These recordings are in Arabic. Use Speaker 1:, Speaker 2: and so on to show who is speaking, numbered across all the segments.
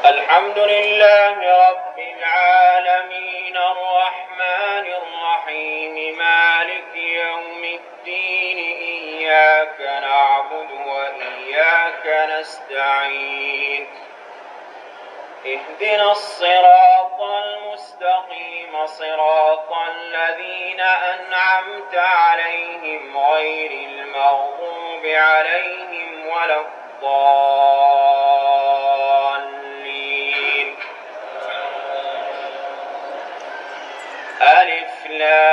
Speaker 1: الحمد لله رب العالمين الرحمن الرحيم مالك يوم الدين إياك نعبد وإياك نستعين اهدنا الصراط المستقيم صراط الذين أنعمت عليهم غير المغضوب عليهم ولا الضالين. ألف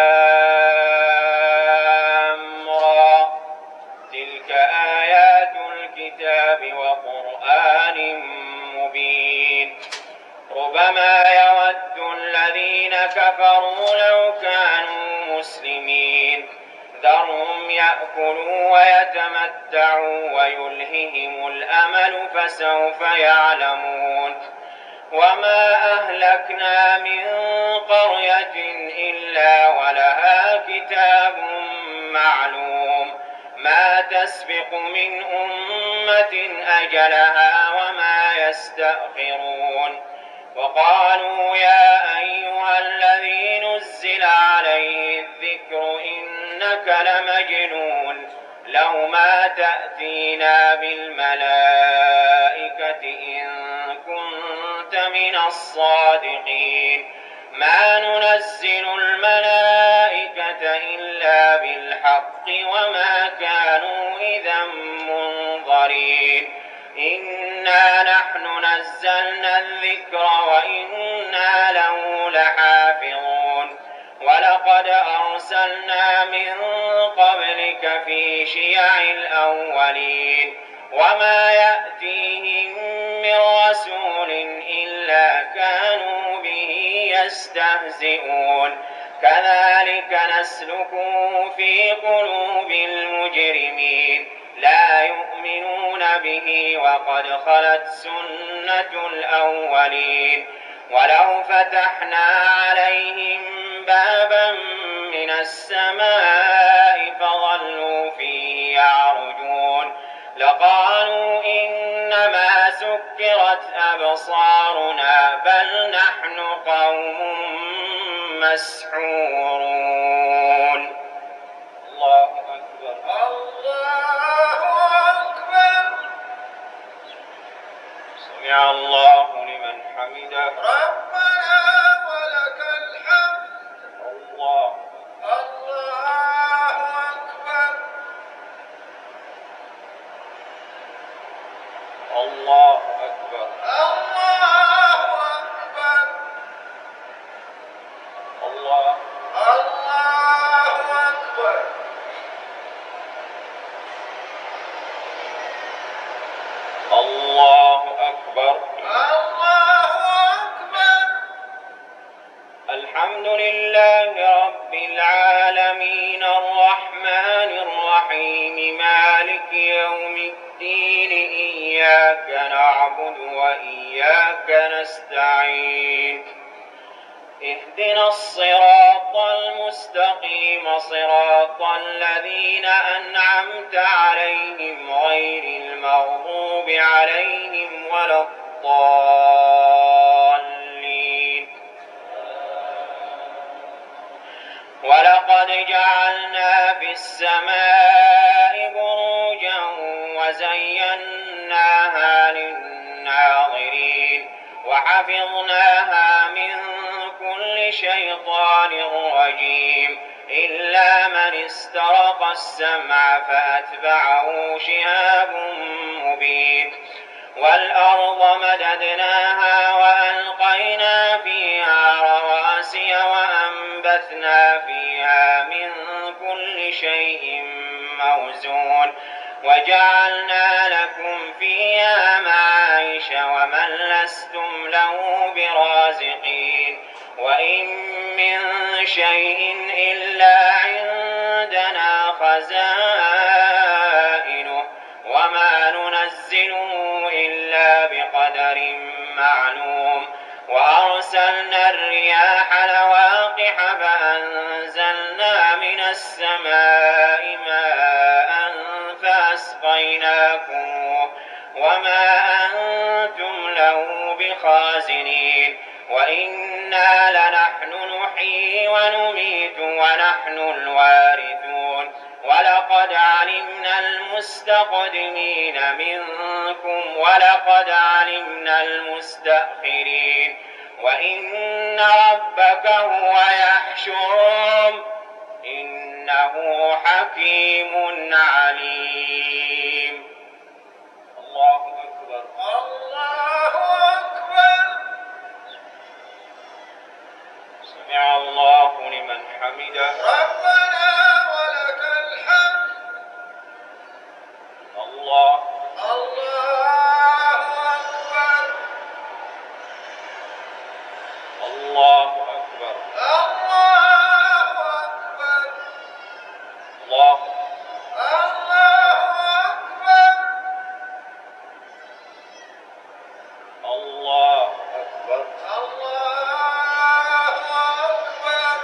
Speaker 1: لام را تلك آيات الكتاب وقرآن مبين ربما يود الذين كفروا لو كانوا مسلمين ذرهم يأكلوا ويتمتعوا ويلههم الأمل فسوف يعلمون وما أهلكنا من قرية إلا ولها كتاب معلوم ما تسبق من أمة أجلها وما يستأخرون وقالوا يا أيها الذي نزل عليه الذكر إنك لمجنون لو ما تأتينا بالملائكة إن كنت من الصادقين ما ننزل الملائكة إلا بالحق وما كانوا إذا منظرين إنا نحن نزلنا الذكر وإنا له لحافظون ولقد أرسلنا من قبلك في شيع الأولين وما يأتيهم من رسول إلا كانوا به يستهزئون كذلك نسلكه في قلوب المجرمين لا يؤمنون به وقد خلت سنة الأولين ولو فتحنا عليهم بابا من السماء فظلوا فيه يعرجون لقالوا إنما سكرت أبصارنا بل نحن قوم مسحورون. الله أكبر الله أكبر. سمع الله لمن حمده ربنا ولك الحمد. الله الله أكبر الله أكبر الله أكبر الله الله أكبر الله أكبر الله أكبر. الحمد لله رب العالمين الرحمن الرحيم مالك يوم الدين إياك نعبد وإياك نستعين اهدنا الصراط المستقيم صراط الذين أنعمت عليهم غير المغضوب عليهم ولا الضالين. ولقد جعلنا في السماء بروجا وزيناها للناظرين وحفظناها من كل شيطان رجيم إلا من استرق السمع فأتبعه شهاب مبين والأرض مددناها وألقينا فيها رواسي وأنبتنا فيها من كل شيء موزون وجعلنا لكم فيها معايش ومن لستم له برازقين وإن من شيء إلا عندنا خزائنه وما ننزله إلا بقدر معلوم وأرسلنا الرياح لواقح فأنزلنا من السماء ماء فأسقيناكم وما أنتم له الخازنين وإنا لنحن نحيي ونميت ونحن الوارثون ولقد علمنا المستقدمين منكم ولقد علمنا المستأخرين وإن ربك هو يحشرهم إنه حكيم عليم. الله أكبر. الله أكبر. سمع الله لمن حمده. ربنا ولك الحمد. الله أكبر. الله أكبر. الله أكبر. الله أكبر. الله أكبر. الله أكبر.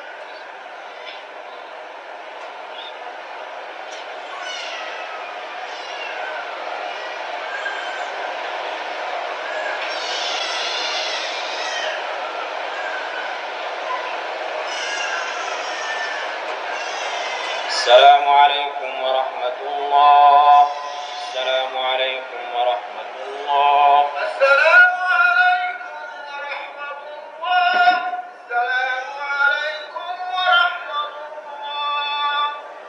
Speaker 1: السلام عليكم ورحمة الله. السلام عليكم ورحمة الله. السلام عليكم ورحمة الله. السلام عليكم ورحمة الله.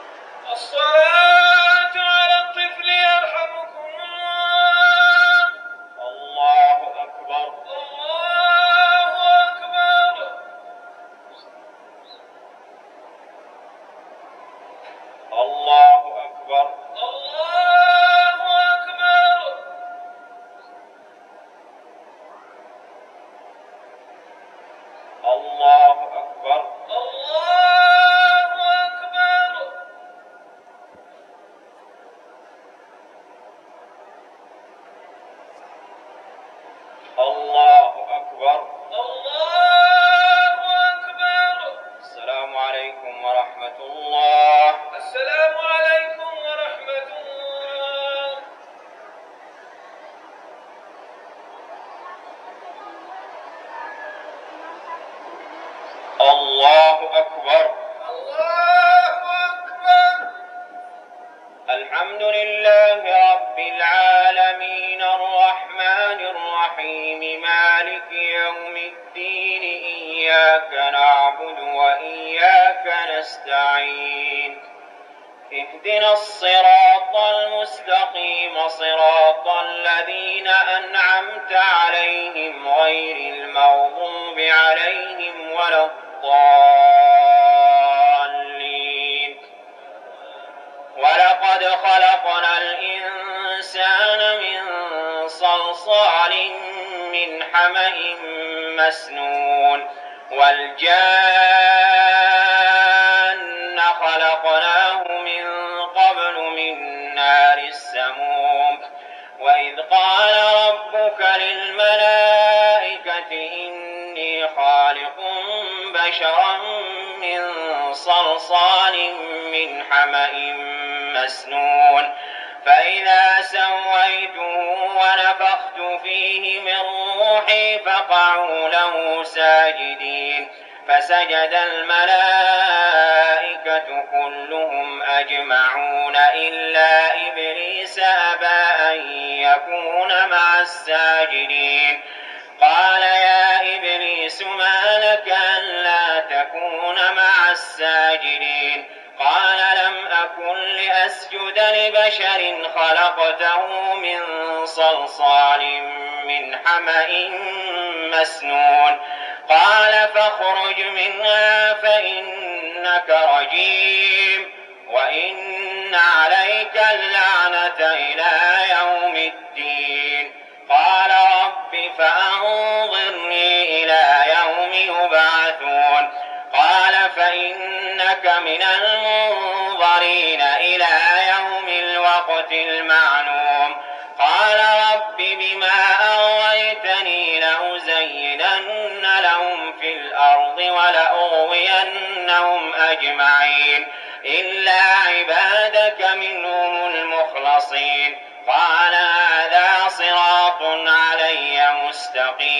Speaker 1: الصلاة على الطفل يرحمكم الله. الله أكبر. الله أكبر. الله أكبر. الله أكبر. الله أكبر. الله أكبر. الله أكبر. الله أكبر. السلام عليكم ورحمة الله. السلام عليكم ورحمة الله. الله أكبر. الله أكبر. الحمد لله رب العالمين الرحمن الرحيم مالك يوم الدين إياك نعبد وإياك نستعين اهدنا الصراط المستقيم صراط الذين أنعمت عليهم غير المغضوب عليهم ولا الضالين. ولقد خلقنا الإنسان من صلصال من حمأ مسنون والجان خلقناه من قبل من نار السموم وإذ قال ربك للملائكة إني خالق بشرا من صلصال من حمأ مسنون فإذا سويته ونفخت فيه من روحي فقعوا له ساجدين فسجد الملائكة كلهم أجمعون إلا إبليس أبى أن يكون مع الساجدين قال يا إبليس ما لك ألا تكون مع الساجدين قال لم أكن لأسجد لبشر خلقته من صلصال من حمأ مسنون قال فاخرج منها فإنك رجيم وإن عليك اللعنة إلى يوم الدين قال رب فأنظرني إلى يوم يبعثون قال فإنك من المنظرين إلى يوم الوقت المعلوم قال رب بما أغويتني لأزينن لهم في الأرض ولأغوينهم أجمعين إلا عبادك منهم المخلصين قال هذا صراط علي مستقيم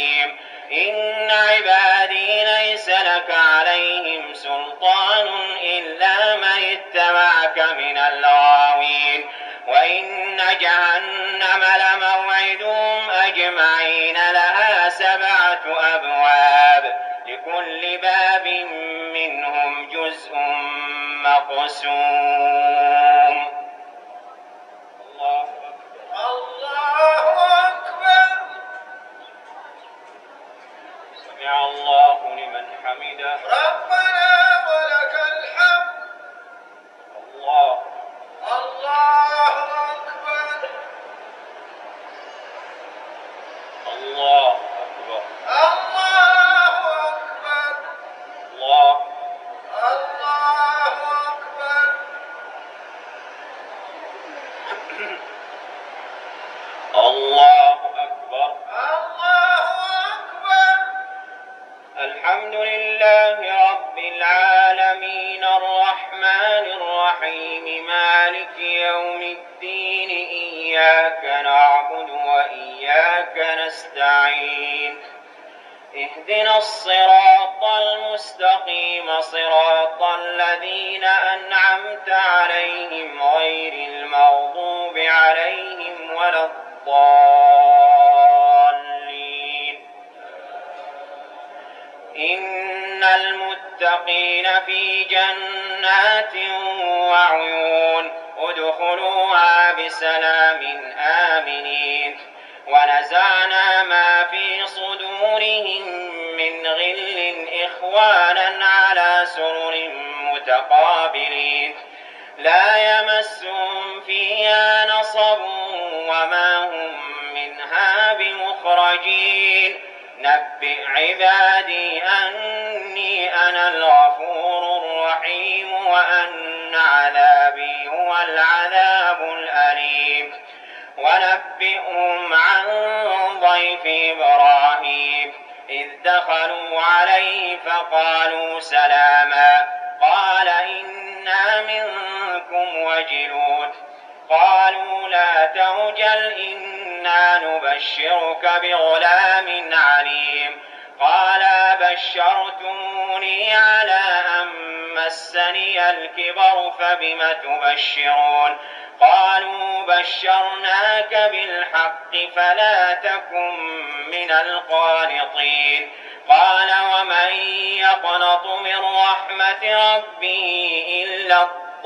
Speaker 1: إن عبادي ليس لك عليهم سلطان إلا من اتبعك من الغاوين وإن جهنم لموعدهم أجمعين لها 7 أبواب لكل باب منهم جزء مقسوم. الله أكبر. الله أكبر. سمع الله لمن حمده. ربنا ولك الحمد. الله الله أكبر. الله أكبر. الله أكبر. الله الله أكبر. الله أكبر. الله أكبر. الحمد لله رب العالمين الرحمن الرحيم مالك يوم الدين إياك نعبد وإياك نستعين اهدنا الصراط المستقيم صراط الذين أنعمت عليهم غير المغضوب عليهم ولا الضالين. إن المتقين في جنات وعيون ادخلوها بسلام آمنين ونزعنا ما في صدورهم من غل إخوانا على سرر متقابلين لا يمسهم فيها نصب وما هم منها بمخرجين نبئ عبادي أني أنا الغفور الرحيم وأن عذابي هو العذاب الأليم ونبئهم عن ضيف إبراهيم إذ دخلوا عليه فقالوا سلاما قال إنا منكم وجلون قالوا لا توجل إنا نبشرك بغلام عليم قال بشرتموني على أن مسني الكبر فبم تبشرون قالوا بشرناك بالحق فلا تكن من القانطين قال ومن يقنط من رحمة ربه إلا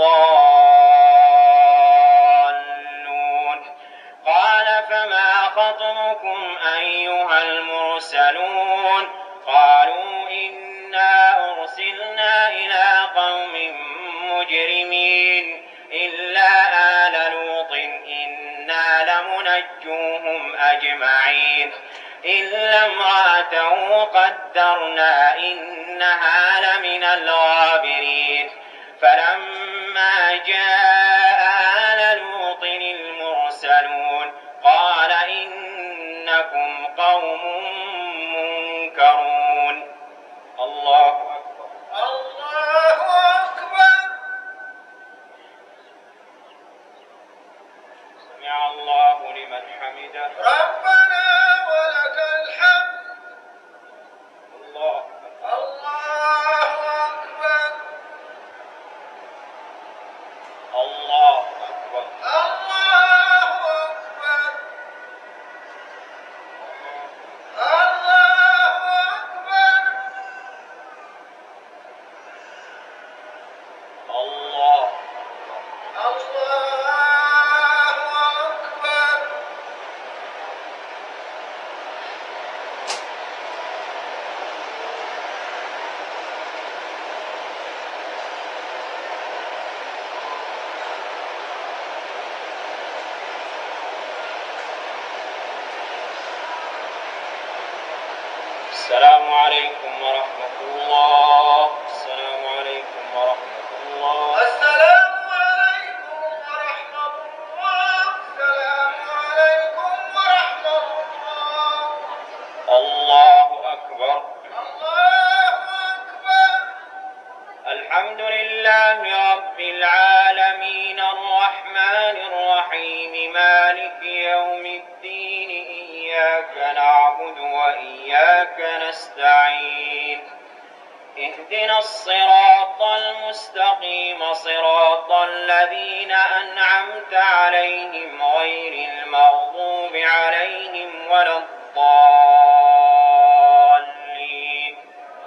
Speaker 1: الضالون قال فما خطبكم أيها المرسلون قالوا إنا أرسلنا إلى قوم مجرمين إلا آل لوط إنا لمنجوهم أجمعين إلا امرأته قدرنا إنها لمن الغابرين فلما جاء آل لوط المرسلون قال إنكم قوم منكرون. الله أكبر. الله أكبر. سمع الله لمن حمده. ربنا ولك الحمد. الله الله أكبر. الله أكبر. الله أكبر. الله أكبر. الله الله أكبر. السلام عليكم ورحمة الله. السلام عليكم ورحمة الله. السلام عليكم ورحمة الله. السلام عليكم ورحمة الله. الله أكبر. الله أكبر. الحمد لله رب العالمين الرحمن الرحيم مالك يوم الدين إياك نعبد وإياك نستعين اهدنا الصراط المستقيم صراط الذين أنعمت عليهم غير المغضوب عليهم ولا الضالين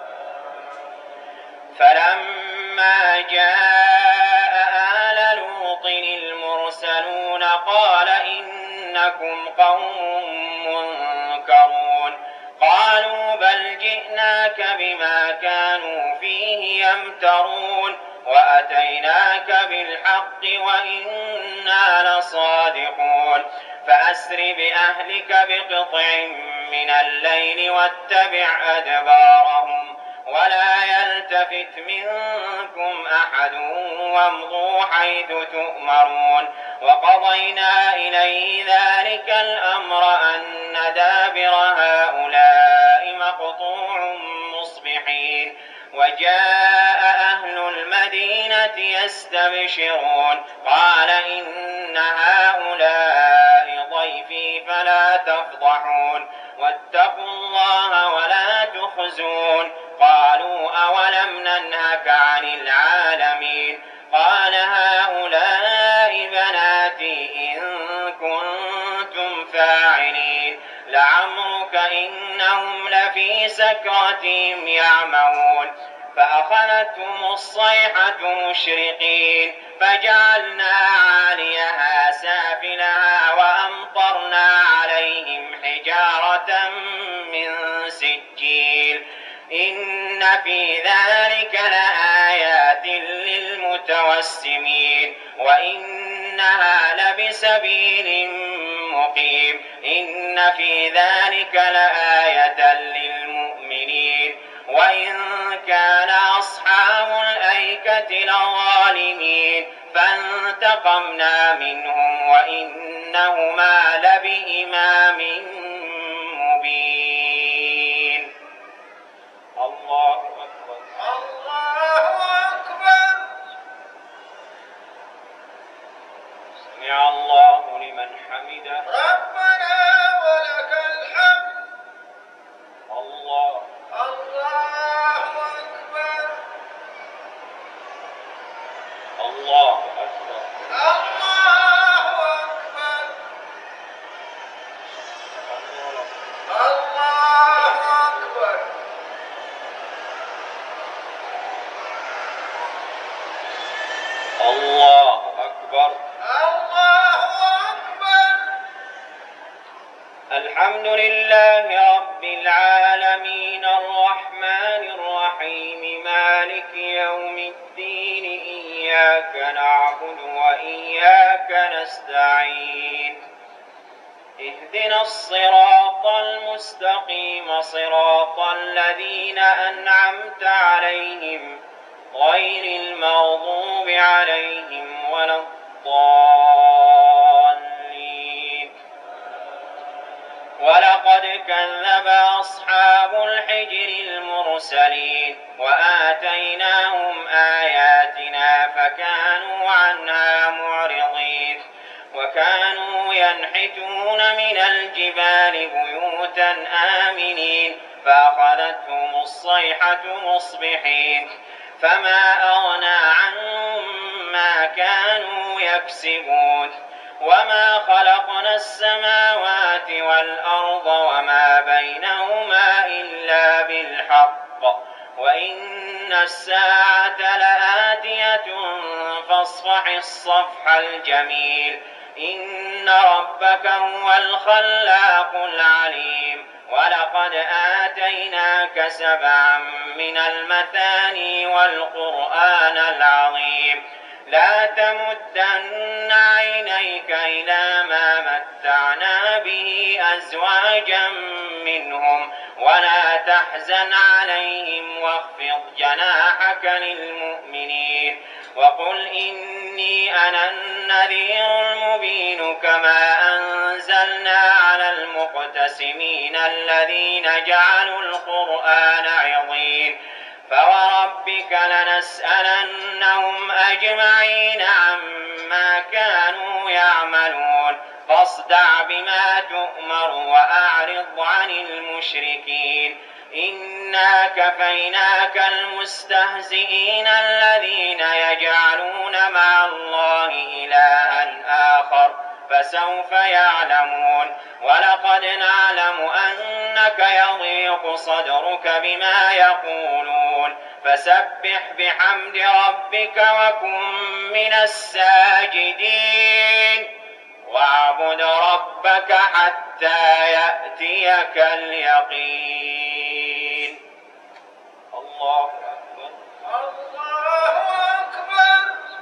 Speaker 1: فلما جاء آل لوط المرسلون قال إنكم قوم منكرون قالوا بل جئناك بما كانوا فيه يمترون وأتيناك بالحق وإنا لصادقون فأسر بأهلك بقطع من الليل واتبع أدبارهم ولا يلتفت منكم أحد وامضوا حيث تؤمرون وقضينا إليه ذلك الأمر أن دابر هؤلاء مقطوع مصبحين وجاء أهل المدينة يستبشرون قال إن هؤلاء ضيفي فلا تفضحون واتقوا الله ولا تخزون قالوا أولم ننهك عن العالمين قال هؤلاء بناتي إن كنتم فاعلين لعمرك إنهم لفي سكرتهم يعمهون فأخذتهم الصيحة مشرقين فجعلنا عاليها سافلها وأمطرنا عليهم حجارة من سجيل إن في ذلك لآيات للمتوسمين وإنها لبسبيل مقيم إن في ذلك لآية للمؤمنين وإن كان أصحاب الأيكة لظالمين فانتقمنا منهم وإنهما لبإمام مبين الله أكبر الله أكبر سمع الله لمن حمده ربنا ولك الحمد الله أكبر الله أكبر الله أكبر الله أكبر الله أكبر الله أكبر الحمد لله رب العالمين الرحمن الرحيم مالك يوم الدين إياك نعبد وإياك نستعين اهدنا الصراط المستقيم صراط الذين أنعمت عليهم غير المغضوب عليهم ولا الضالين ولقد كذب أصحاب الحجر المرسلين وآتيناهم آياتنا فكانوا عنها معرضين وكانوا ينحتون من الجبال بيوتا آمنين فأخذتهم الصيحة مصبحين فما أغنى عنهم ما كانوا يكسبون وما خلقنا السماوات والأرض وما بينهما إلا بالحق وإن الساعة لآتية فاصفح الصفح الجميل إن ربك هو الخلاق العليم ولقد آتيناك 7 من المثاني والقرآن العظيم لا تمدن عينيك إلى ما متعنا به أزواجا منهم ولا تحزن عليهم واخفض جناحك للمؤمنين وقل إني أنا النذير المبين كما أنزلنا على المقتسمين الذين جعلوا القرآن عظيم فوربك لنسألنهم أجمعين عما كانوا يعملون فاصدع بما تؤمر وأعرض عن المشركين إنا كفيناك المستهزئين الذين يجعلون مع الله إلها آخر فسوف يعلمون ولقد نعلم أنك يضيق صدرك بما يقولون فسبح بحمد ربك وكن من الساجدين واعبد ربك حتى يأتيك اليقين. الله أكبر.
Speaker 2: الله أكبر.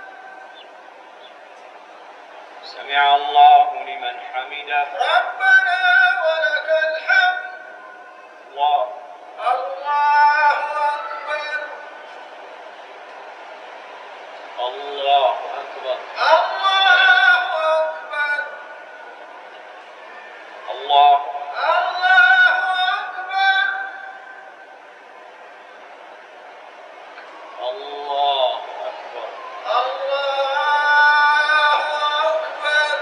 Speaker 1: سمع الله لمن حمده.
Speaker 2: ربنا ولك الحمد.
Speaker 1: الله
Speaker 2: أكبر.
Speaker 1: الله أكبر.
Speaker 2: الله أكبر.
Speaker 1: الله
Speaker 2: أكبر.
Speaker 1: الله أكبر.
Speaker 2: الله أكبر.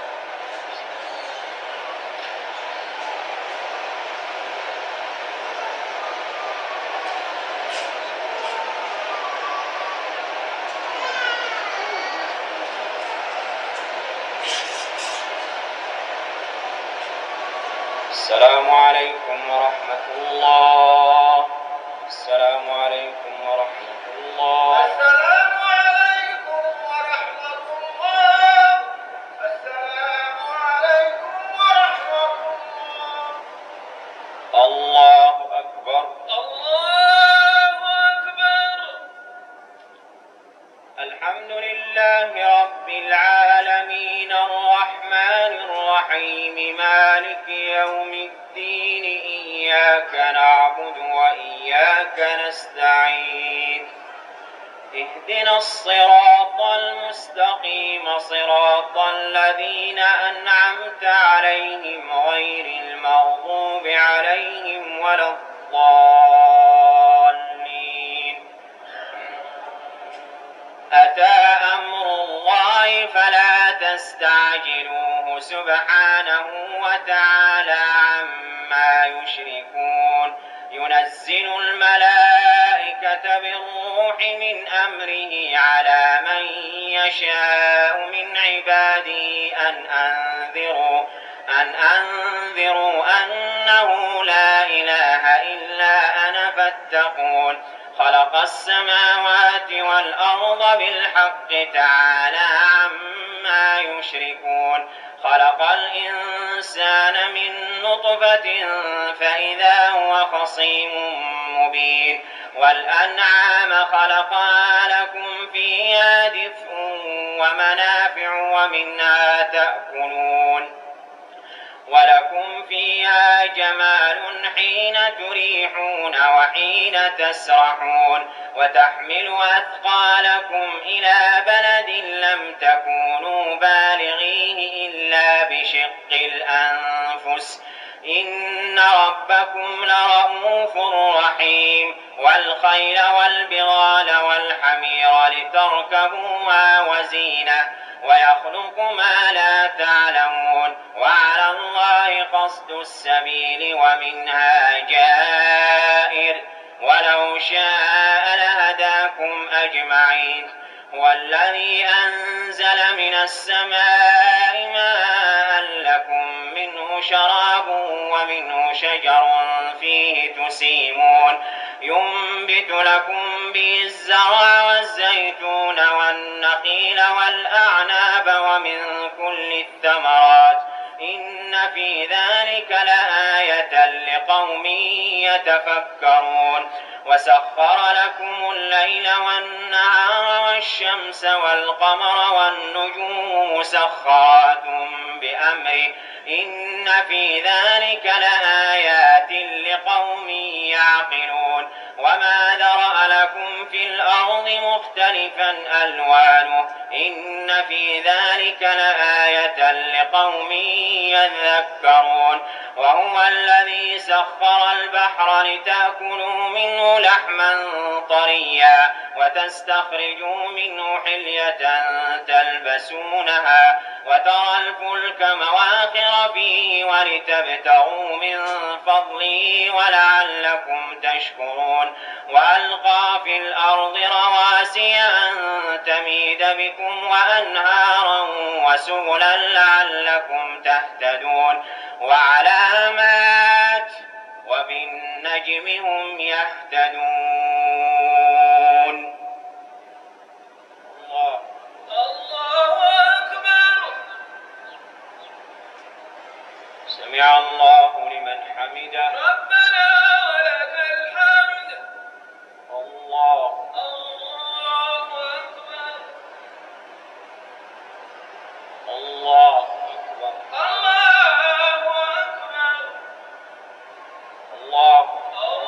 Speaker 1: السلام عليكم ورحمة الله. السلام عليكم ورحمة الله.
Speaker 2: السلام عليكم ورحمة الله. السلام عليكم ورحمة الله.
Speaker 1: الله أكبر.
Speaker 2: الله أكبر.
Speaker 1: الحمد لله رب العالمين الرحمن الرحيم مالك يوم الدين إياك نعبد وإياك نستعين اهدنا الصراط المستقيم صراط الذين أنعمت عليهم غير المغضوب عليهم ولا الضالين. أتى أمر الله فلا تستعجلوه سبحانه وتعالى عما يشركون ينزل الملائكة بالروح من أمره على من يشاء من عباده أن أنذروا أنه لا إله إلا أنا فاتقون خلق السماوات والأرض بالحق تعالى عما يشركون خلق الإنسان من نطفة فإذا هو خصيم مبين والأنعام خلقها لكم فيها دفء ومنافع ومنها تأكلون ولكم فيها جمال حين تريحون وحين تسرحون وتحمل أثقالكم إلى بلد لم تكونوا بالغيه إلا بشق الأنفس إن ربكم لرؤوف رحيم والخيل والبغال والحمير لتركبوها وزينة ويخلق ما لا تعلمون وعلى الله قصد السبيل ومنها جائر ولو شاء لهداكم أجمعين هو الذي أنزل من السماء ماء لكم منه شراب ومنه شجر فيه تسيمون ينبت لكم به الزرع والزيتون والنخيل والأعناب ومن كل الثمرات إن في ذلك لآية لقوم يتفكرون وسخر لكم الليل والنهار والشمس والقمر والنجوم مسخرات بأمره إن في ذلك لآيات لقوم يعقلون وما ذرأ لكم في الأرض مختلفا ألوانه إن في ذلك لآية لقوم يذكرون وهو الذي سخر البحر لتأكلوا منه لحما طريا وتستخرجوا منه حلية تلبسونها وترى الفلك مواخر فيه ولتبتغوا من فضله ولعلكم تشكرون وألقى في الأرض رواسي أن تميد بكم وأنهارا وسبلا لعلكم تهتدون وعلامات وبالنجم هم يهتدون.
Speaker 2: الله أكبر.
Speaker 1: سمع الله لمن حمده.
Speaker 2: ربنا ولك الحمد.
Speaker 1: الله
Speaker 2: أكبر.
Speaker 1: الله أكبر.
Speaker 2: الله أكبر.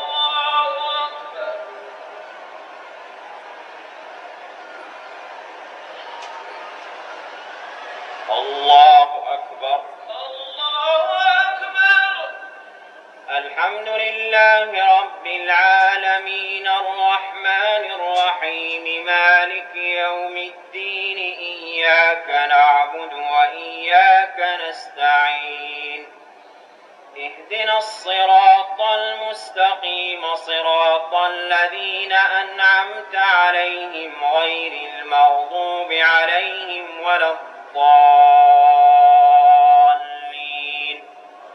Speaker 1: الله أكبر.
Speaker 2: الله أكبر.
Speaker 1: الحمد لله رب العالمين الرحمن الرحيم مالك يوم الدين إياك نعبد وإياك نستعين اهدنا الصراط المستقيم صراط الذين أنعمت عليهم غير المغضوب عليهم ولا الضالين.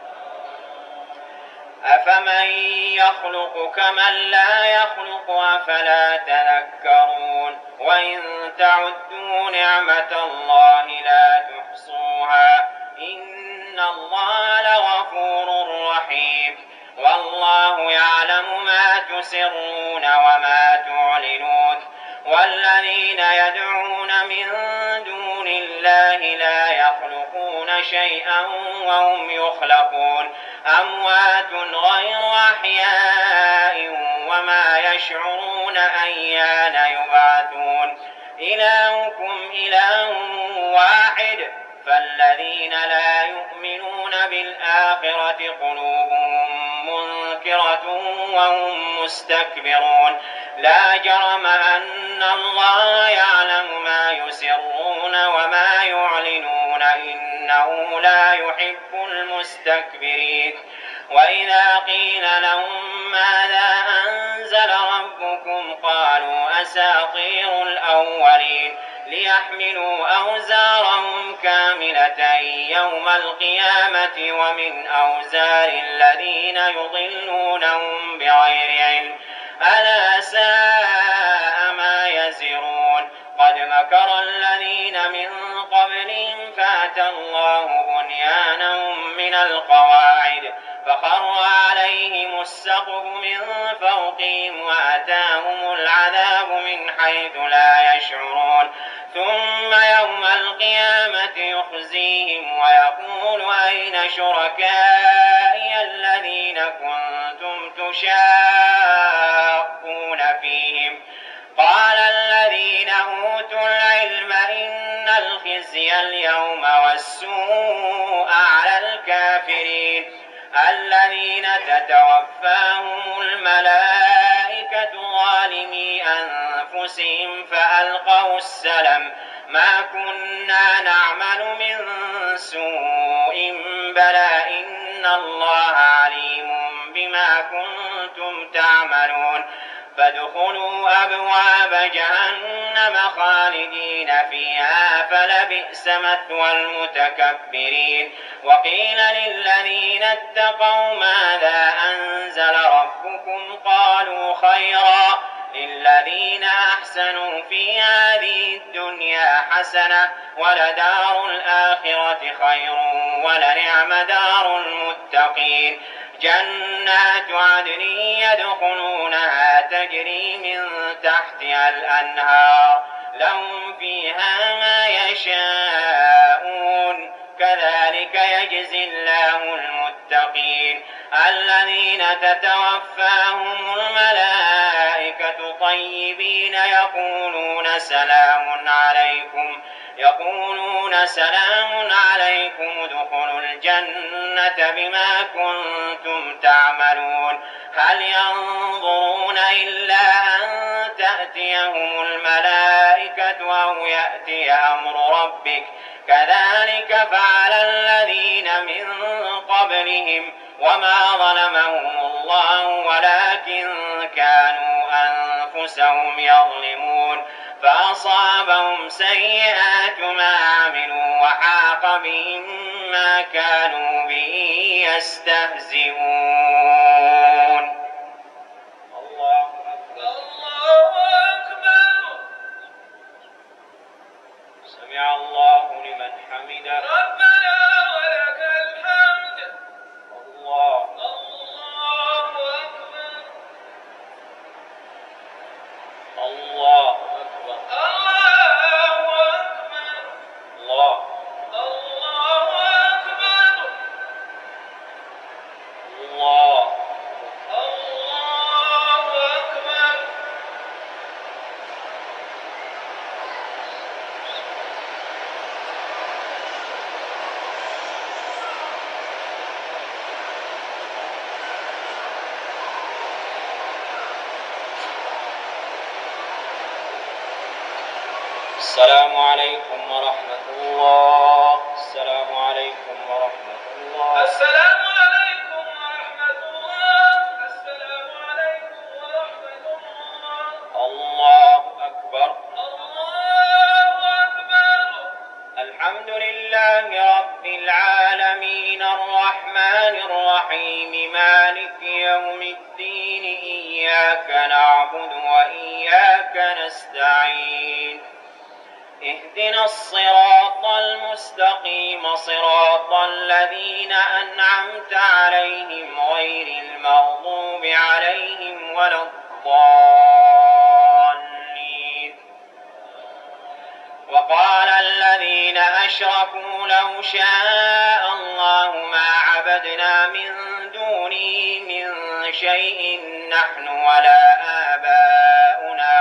Speaker 1: أفمن يخلق كمن لا يخلق أفلا تذكرون وإن تعدوا نعمة الله لا تحصوها إن الله لغفور رحيم. والله يعلم ما تسرون وما تعلنون والذين يدعون من دون الله لا يخلقون شيئا وهم يخلقون أموات غير أحياء وما يشعرون أيان يبعثون. إلهكم إله واحد فالذين لا يؤمنون بالآخرة قلوبهم منكرة وهم مستكبرون. لا جرم أن الله يعلم ما يسرون وما يعلنون إنه لا يحب المستكبرين. وإذا قيل لهم ماذا أنزل ربكم قالوا أساطير الأولين ليحملوا أوزارهم كاملة يوم القيامة ومن أوزار الذين يضلونهم بغير علم ألا ساء ما يزرون. قد مكر الذين من قبلهم فأتى الله بنيانهم من القواعد فخر عليهم السقف من فوقهم وأتاهم العذاب من حيث لا يشعرون. ثم يوم القيامة يخزيهم ويقول أين شركائي الذين كنتم تشاقون فيهم قال الذين أوتوا العلم إن الخزي اليوم والسوء على الكافرين الذين تتوفاهم الملائكة ظالمي أنفسهم فألقوا السلم ما كنا نعمل من سوء بلى إن الله عليم بما كنتم تعملون. فادخلوا أبواب جهنم خالدين فيها فلبئس مثوى المتكبرين. وقيل للذين اتقوا ماذا أنزل ربكم قالوا خيرا للذين أحسنوا في هذه الدنيا حسنة ولدار الآخرة خير ولنعم دار المتقين. جنات عدن يدخلونها تجري من تحتها الأنهار لهم فيها ما يشاءون كذلك يجزي الله المتقين. الذين تتوفاهم الملائكة طيبين يقولون سلام عليكم ادخلوا الجنة بما كنتم تعملون. هل ينظرون إلا أن تأتيهم الملائكة الساعة أو يأتي أمر ربك كذلك فعل الذين من قبلهم وما ظلمهم الله ولكن كانوا أنفسهم يظلمون فأصابهم سيئات ما عملوا وحاق بهم ما كانوا به يستهزئون. الله أكبر.
Speaker 2: الله أكبر.
Speaker 1: سمع الله لمن حمده.
Speaker 2: ربنا ولك الحمد.
Speaker 1: الله
Speaker 2: أكبر.
Speaker 1: الله أكبر. الله الله
Speaker 2: أكبر.
Speaker 1: السلام عليكم ورحمة الله. السلام عليكم ورحمة الله.
Speaker 2: السلام عليكم ورحمة الله. السلام عليكم ورحمة الله.
Speaker 1: الله أكبر.
Speaker 2: الله أكبر.
Speaker 1: الحمد لله رب العالمين الرحمن الرحيم مالك يوم الدين إياك نعبد وإياك نستعين اهدنا الصراط المستقيم صراط الذين أنعمت عليهم غير المغضوب عليهم ولا الضالين. وقال الذين أشركوا لو شاء الله ما عبدنا من دونه من شيء نحن ولا آباؤنا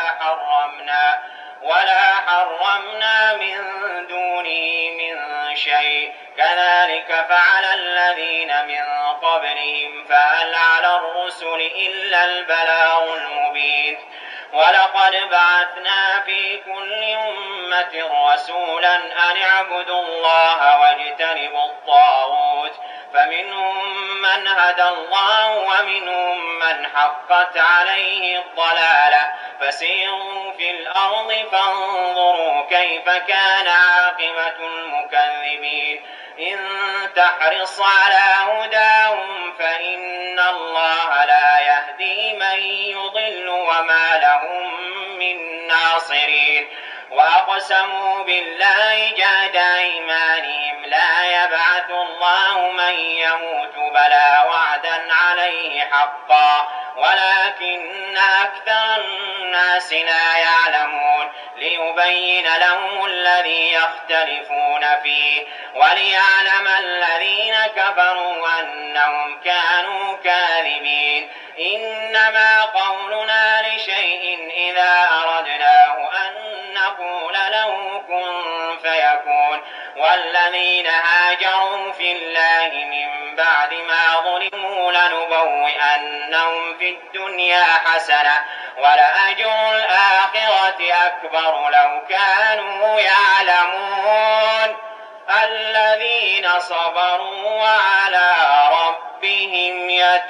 Speaker 1: ولا حرمنا من دونه من شيء كذلك فعل الذين من قبلهم فهل على الرسل إلا البلاغ المبين. ولقد بعثنا في كل أمة رسولا أن اعبدوا الله واجتنبوا الطاغوت فمنهم من هدى الله ومنهم من حقت عليه الضلالة فسيروا في الأرض فانظروا كيف كان عاقبة المكذبين. إن تحرص على هداهم فإن الله لا يهدي من يضل وما لهم من ناصرين. وأقسموا بالله جهد أيمانهم لا يبعث الله من يموت بلى وعدا عليه حقا ولكن أكثر الناس لا يعلمون ليبين لهم الذي يختلفون فيه وليعلم الذين كفروا أنهم كانوا كاذبين. إنما قولنا لشيء إذا أردناه أن نقول له كن فيكون. والذين هاجروا في الله من بعد ما ظلموا لنبوئنهم في الدنيا حسنة ولأجر الآخرة أكبر لو كانوا يعلمون. الذين صبروا وعلى ربهم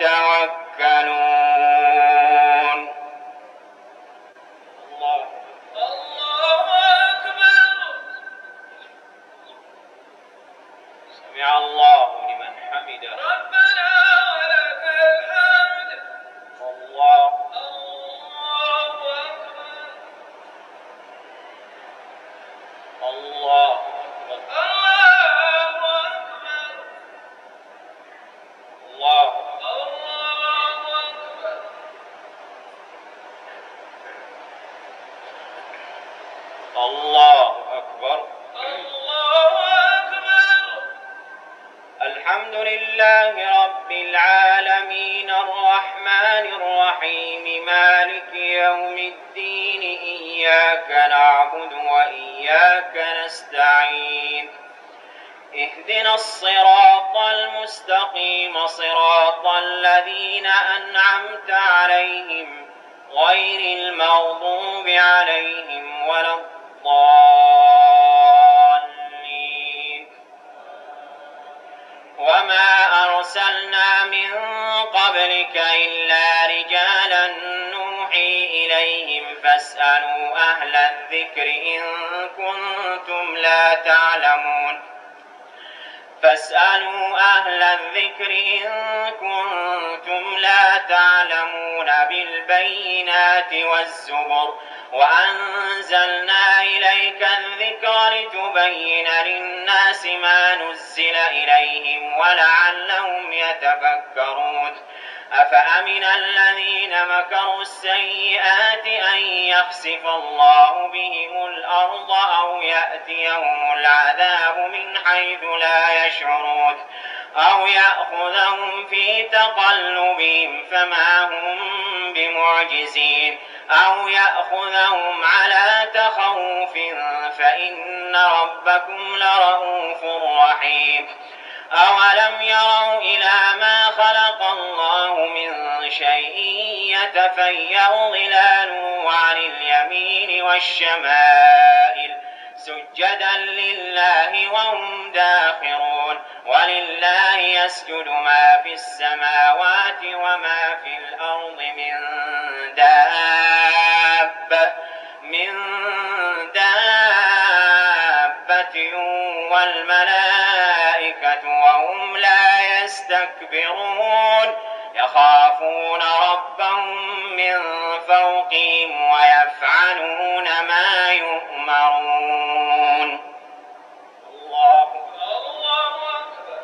Speaker 1: يتوكلون. الله
Speaker 2: أكبر.
Speaker 1: سمع الله لمن حمده.
Speaker 2: ربنا ولك الحمد.
Speaker 1: الله
Speaker 2: أكبر.
Speaker 1: الله أكبر. الله الله أكبر. الحمد لله رب العالمين الرحمن الرحيم مالك يوم الدين إياك نعبد وإياك نستعين اهدنا الصراط المستقيم صراط الذين أنعمت عليهم غير المغضوب عليهم ولا الضالين. وما أرسلنا من قبلك إلا رجالا نوحي إليهم فاسألوا أهل الذكر إن كنتم لا تعلمون بالبينات والزبر وأنزلنا إليك الذكر لتبين للناس ما نزل إليهم ولعلهم يتفكرون. أفأمن الذين مكروا السيئات أن يخسف الله بهم الأرض أو يأتيهم العذاب من حيث لا يشعرون أو يأخذهم في تقلبهم فما هم بمعجزين أو يأخذهم على تخوف فإن ربكم لرؤوف رحيم. أولم يروا إلى ما خلق الله من شيء يتفيأ ظلاله عن اليمين والشمائل سجدا لله وهم داخرون. ولله يسجد ما في السماوات وما في الأرض من دابة والملائكة وهم لا يستكبرون يخافون ربهم من فوقهم ويفعلون ما يؤمرون. الله
Speaker 2: أكبر.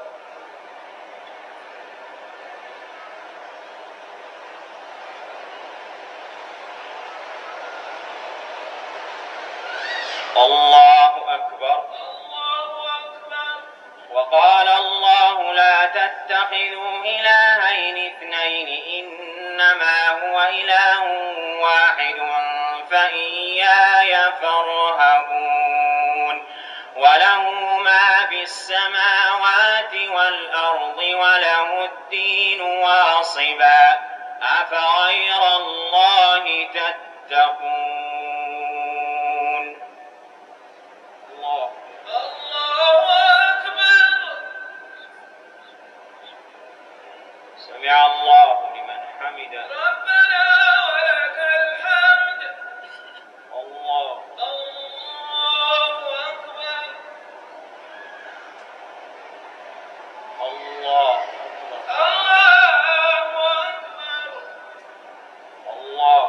Speaker 1: الله أكبر. وقال الله لا تتخذوا إلهين اثنين إنما هو إله واحد فإياي فارهبون. وله ما في السماوات والأرض وله الدين واصبا أفغير الله تتقون. سمع الله لمن حمده.
Speaker 2: ربنا ولك الحمد.
Speaker 1: الله
Speaker 2: أكبر.
Speaker 1: الله أكبر. الله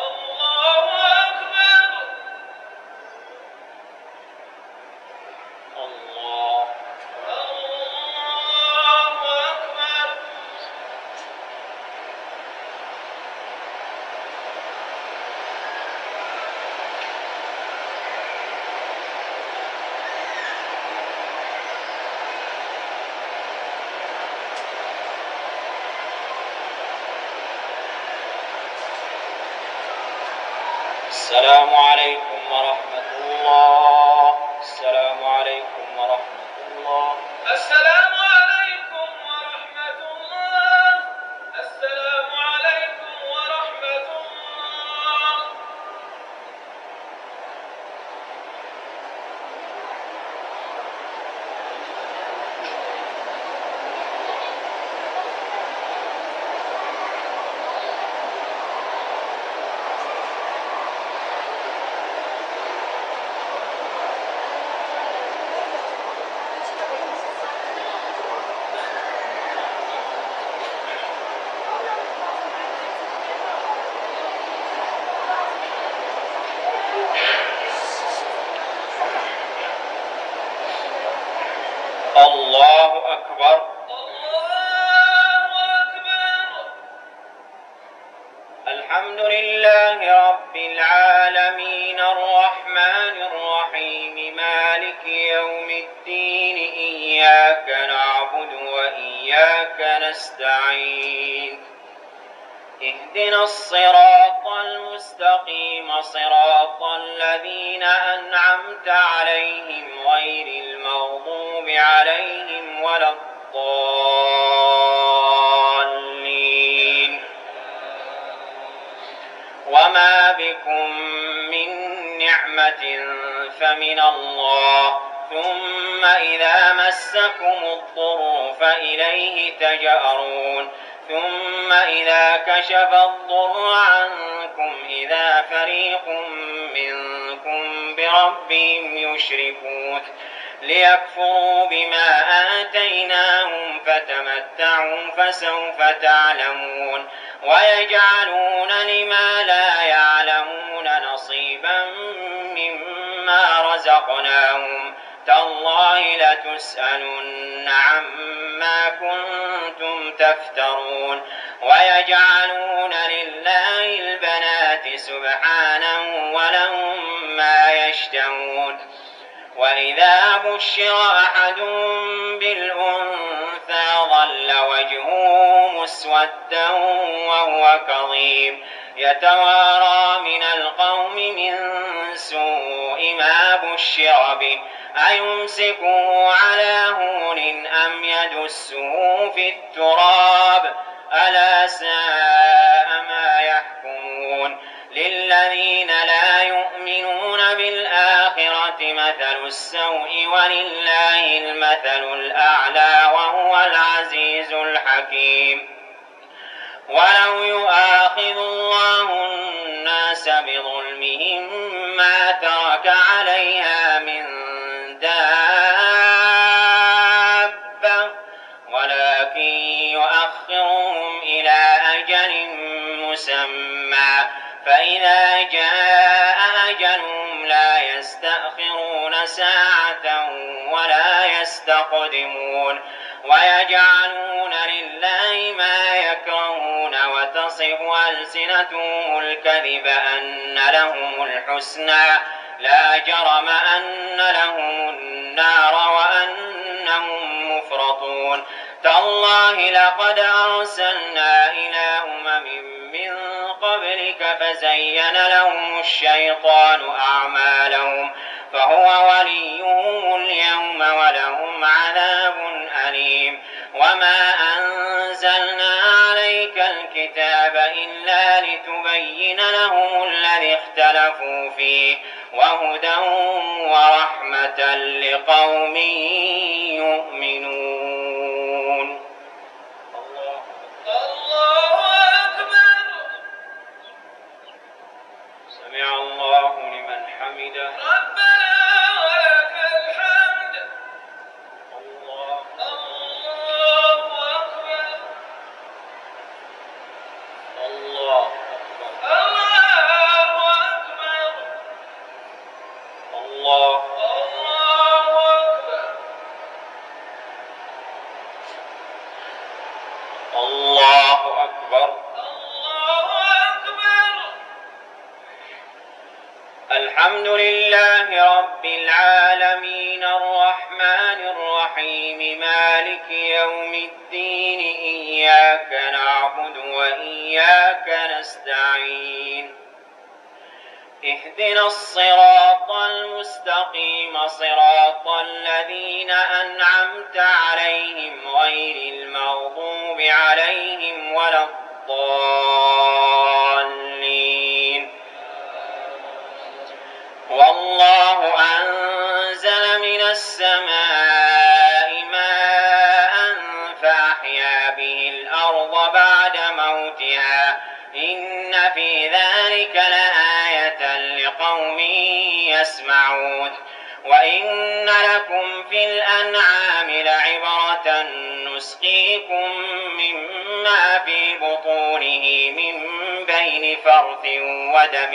Speaker 1: السلام عليكم ورحمة الله. السلام عليكم ورحمة الله.
Speaker 2: السلام عليكم ورحمة الله. السلام عليكم ورحمة الله.
Speaker 1: الله أكبر. الحمد لله رب العالمين الرحمن الرحيم مالك يوم الدين إياك نعبد وإياك نستعين اهدنا الصراط المستقيم صراط الذين أنعمت عليهم غير المغضوب عليهم ولا الضالين. ما بكم من نعمة فمن الله ثم إذا مسكم الضر فإليه تجأرون ثم إذا كشف الضر عنكم إذا فريق منكم بربهم يشركون ليكفروا بما آتيناهم فتمتعوا فسوف تعلمون ويجعلون لما لا يعلمون نصيبا مما رزقناهم تالله لتسألن عما كنتم تفترون ويجعلون لله البنات سبحانه ولهم ما يشتهون وإذا بشر أحد بالأنثى ظل وجهه مسودا وهو كظيم يتوارى من القوم من سوء ما بشر به أيمسكه على هون أم يدسه في التراب ألا ساء ما يحكمون للذين لا يؤمنون بالآخرة مثل السوء ولله المثل الأعلى وهو العزيز الحكيم ولو يؤاخذ الله الناس بظلمهم ما ترك عليها من دابة ولكن يؤخرهم إلى أجل مسمى فإذا جاء أجلهم لا يستأخرون ساعة ولا يستقدمون ويجعلون لله ما يكرهون وتصف ألسنتهم الكذب أن لهم الحسنى لا جرم أن لهم النار وأنهم مفرطون تالله لقد أرسلنا إلى من قبلك فزين لهم الشيطان أعمالهم فهو وليهم اليوم ولهم عذاب أليم وما أنزلنا عليك الكتاب إلا لتبين لهم الذي اختلفوا فيه وهدى ورحمة لقوم يؤمنون
Speaker 2: الله أكبر.
Speaker 1: سمع الله لمن حمده
Speaker 2: ربنا ولك الحمد.
Speaker 1: الله
Speaker 2: أكبر.
Speaker 1: الله أكبر الله
Speaker 2: أكبر.
Speaker 1: الله أكبر
Speaker 2: الله أكبر.
Speaker 1: الحمد لله رب العالمين الرحمن الرحيم مالك يوم الدين إياك نعبد وإياك نستعين اهدنا الصراط المستقيم صراط الذين أنعمت عليهم غير المغضوب عليهم ولا الضالين والله أنزل من السماء ماء فأحيا به الأرض بعد موتها إن في ذلك لآية لقوم يسمعون وإن لكم في الأنعام لعبرة نسقيكم مما في بطونه من بين فرث ودم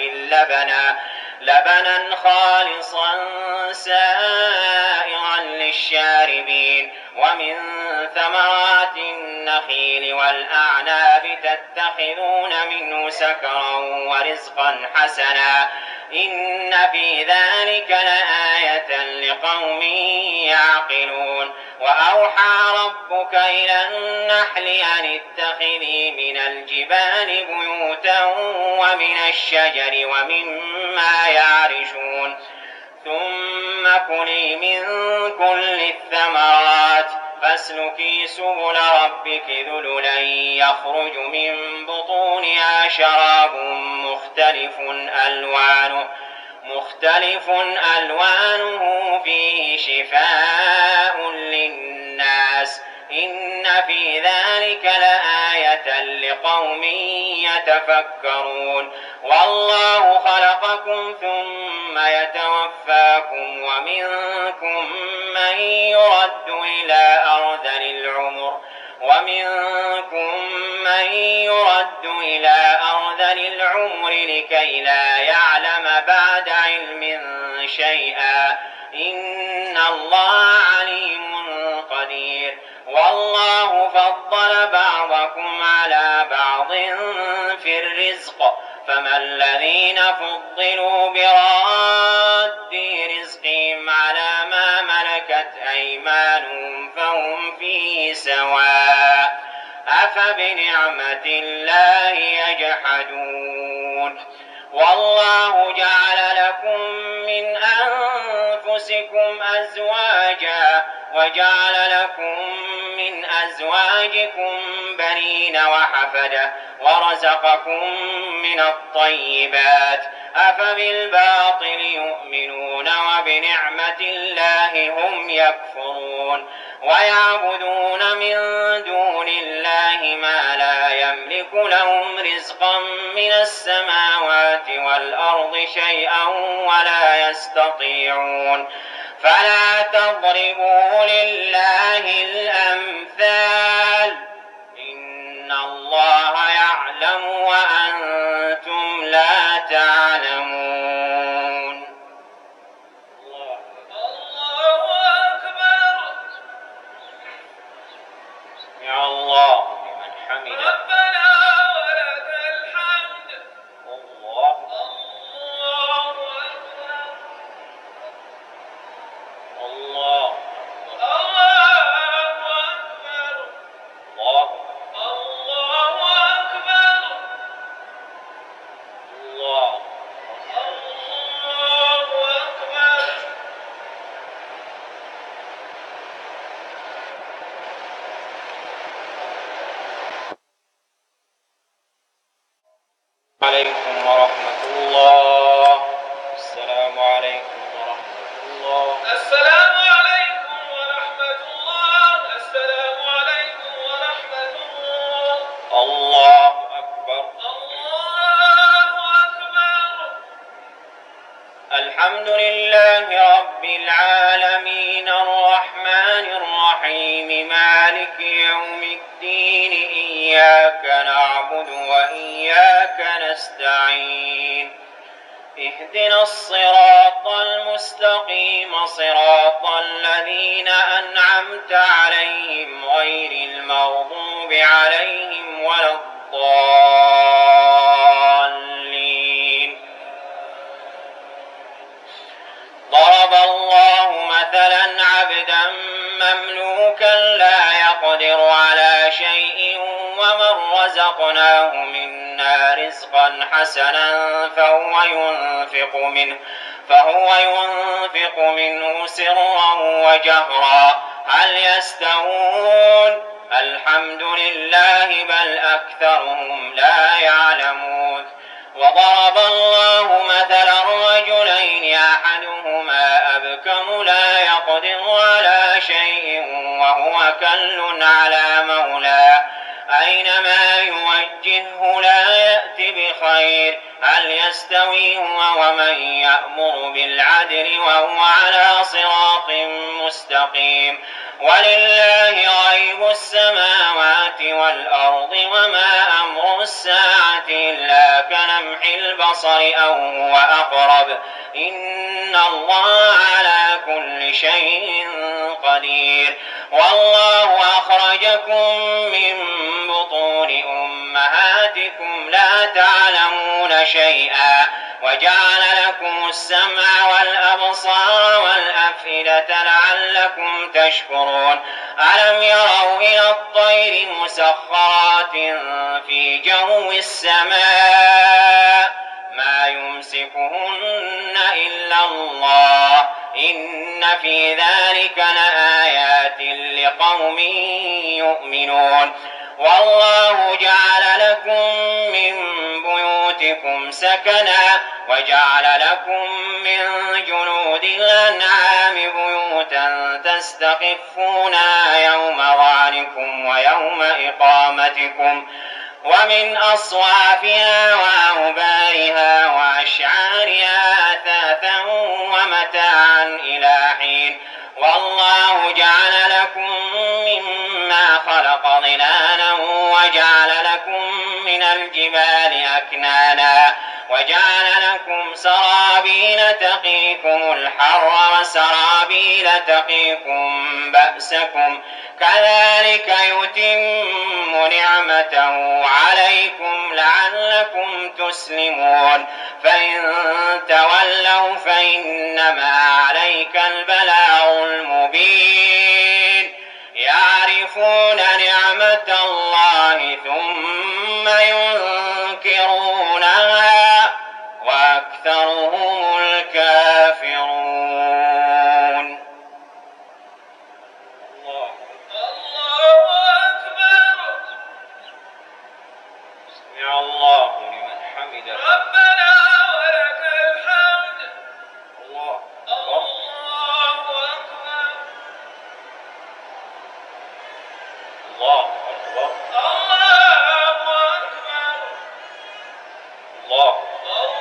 Speaker 1: لبنا خالصا سائغا للشاربين ومن ثمرات النخيل والأعناب تتخذون منه سكرا ورزقا حسنا إن في ذلك لآية لقوم يعقلون وأوحى ربك إلى النحل أن اتخذي من الجبال بيوتا ومن الشجر ومما يعرشون ثم ثم كلي من كل الثمرات فاسلكي سبل ربك ذللا يخرج من بطونها شراب مختلف ألوانه فيه شفاء للناس إن في ذلك لآية لقوم يتفكرون والله خلقكم ثم يتوفاكم ومنكم من يرد إلى أرذل العمر لكي لا يعلم بعد علم شيئا إن الله عليم قدير والله فضل بعضكم على بعض في الرزق فما الذين فضلوا براد رزقهم على ما ملكت أيمانهم فهم فيه سواء أفبنعمة الله يجحدون والله جعل لكم من أنفسكم أزواجا وجعل لكم من أزواجكم بنين وحفدة ورزقكم من الطيبات أفبالباطل يؤمنون وبنعمة الله هم يكفرون ويعبدون من دون الله ما لا يملك لهم رزقا من السماوات والأرض شيئا ولا يستطيعون فلا تضربوا لله الأمثال إن الله يعلم وأنتم لا تعلمون
Speaker 2: الله أكبر
Speaker 1: يا الله لمن حمده
Speaker 2: ربنا ولك الحمد
Speaker 1: الله
Speaker 2: الله أكبر
Speaker 1: الله
Speaker 2: الله أكبر
Speaker 1: الله
Speaker 2: الله أكبر
Speaker 1: الله
Speaker 2: الله أكبر
Speaker 1: عليكم ورحمة الله السلام عليكم ورحمة الله
Speaker 2: السلام عليكم ورحمة الله السلام عليكم ورحمة الله
Speaker 1: الله أكبر
Speaker 2: الله أكبر
Speaker 1: الحمد لله رب العالمين الرحمن الرحيم مالك يوم الدين إياك نعبد وإياك نستعين اهدنا الصراط المستقيم صراط الذين أنعمت عليهم غير المغضوب عليهم ولا الضالين ضرب الله مثلا عبدا مملوكا لا يقدر على شيء ومن رزقناه منا رزقا حسنا فهو ينفق منه سرا وجهرا هل يستوون الحمد لله بل أكثرهم لا يعلمون وضرب الله مثلا رجلين أحدهما أبكم لا يقدر على شيء وهو كل على مولاه أينما يوجهه لا يأت بخير هل يستوي هو ومن يأمر بالعدل وهو على صراط مستقيم ولله غيب السماوات والأرض وما أمر الساعة إلا كلمح البصر أو هو أقرب إن الله على كل شيء قدير والله أخرجكم من بطون أمهاتكم لا تعلمون شيئا وجعل لكم السمع والأبصار والأفئدة لعلكم تشكرون ألم يروا إلى الطير مسخرات في جو السماء ما يمسكهن إلا الله إن إن في ذلك لآيات لقوم يؤمنون والله جعل لكم من بيوتكم سكنا وجعل لكم من جلود الأنعام بيوتا تستخفونها يوم ظعنكم ويوم إقامتكم ومن أصوافها وأوبارها وأشعارها أثاثا ومتاعا إلى حين والله جعل لكم مما خلق ظلالا وجعل لكم من الجبال أكنانا وجعل لكم سرابيل تقيكم الحر وسرابيل تقيكم بأسكم كذلك يتم نعمته عليكم لعلكم تسلمون فإن تولوا فإنما عليك البلاغ المبين يعرفون نعمة الله ثم ينكرونها وأكثرهم الكافرون.
Speaker 2: الله أكبر.
Speaker 1: سمع الله لمن حمده.
Speaker 2: ربنا ولك الحمد.
Speaker 1: الله
Speaker 2: أكبر.
Speaker 1: الله أكبر.
Speaker 2: الله
Speaker 1: الله
Speaker 2: أكبر.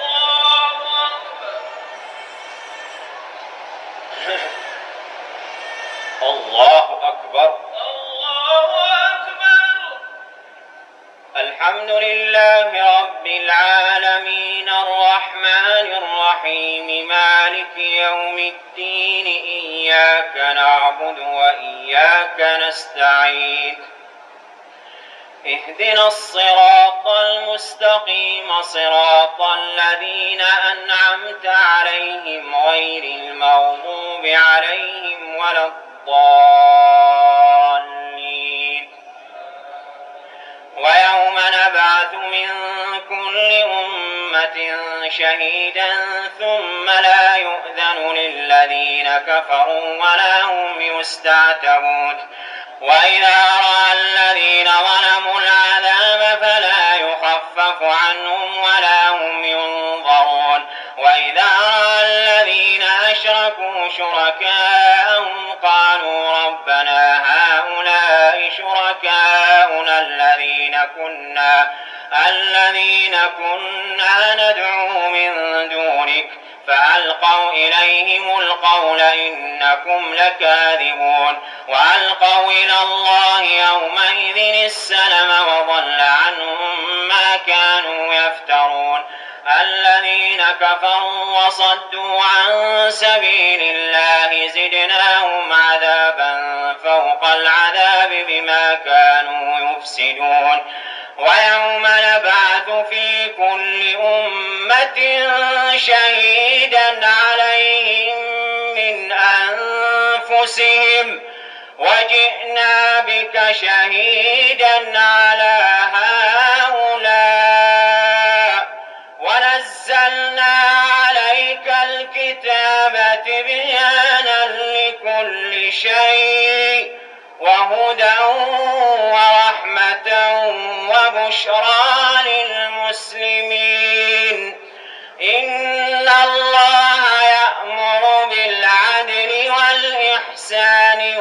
Speaker 1: الله أكبر.
Speaker 2: الله أكبر.
Speaker 1: الحمد لله رب العالمين الرحمن الرحيم مالك يوم الدين إياك نعبد وإياك نستعين اهدنا الصراط المستقيم صراط الذين أنعمت عليهم غير المغضوب عليهم ولا الضالين ويوم نبعث من كل أمة شهيدا ثم لا يؤذن للذين كفروا ولا هم يستعتبون وإذا رأى الذين ظلموا العذاب فلا يخفف عنهم ولا هم ينظرون وإذا رأى الذين أشركوا شركاءهم قالوا ربنا هؤلاء شركاؤنا الذين كنا ندعو من دونك فألقوا إليهم القول إنكم لكاذبون وألقوا إلى الله يومئذ السلم وضل عنهم ما كانوا يفترون الذين كفروا وصدوا عن سبيل الله زدناهم عذابا فوق العذاب بما كانوا يفسدون ويوم نبعث في كل أمة شهيدا عليهم من أنفسهم وجئنا بك شهيدا على هؤلاء ونزلنا عليك الكتاب تبيانا لكل شيء وهدى ورحمة وبشرى للمسلمين إن الله يأمر بالعدل والإحسان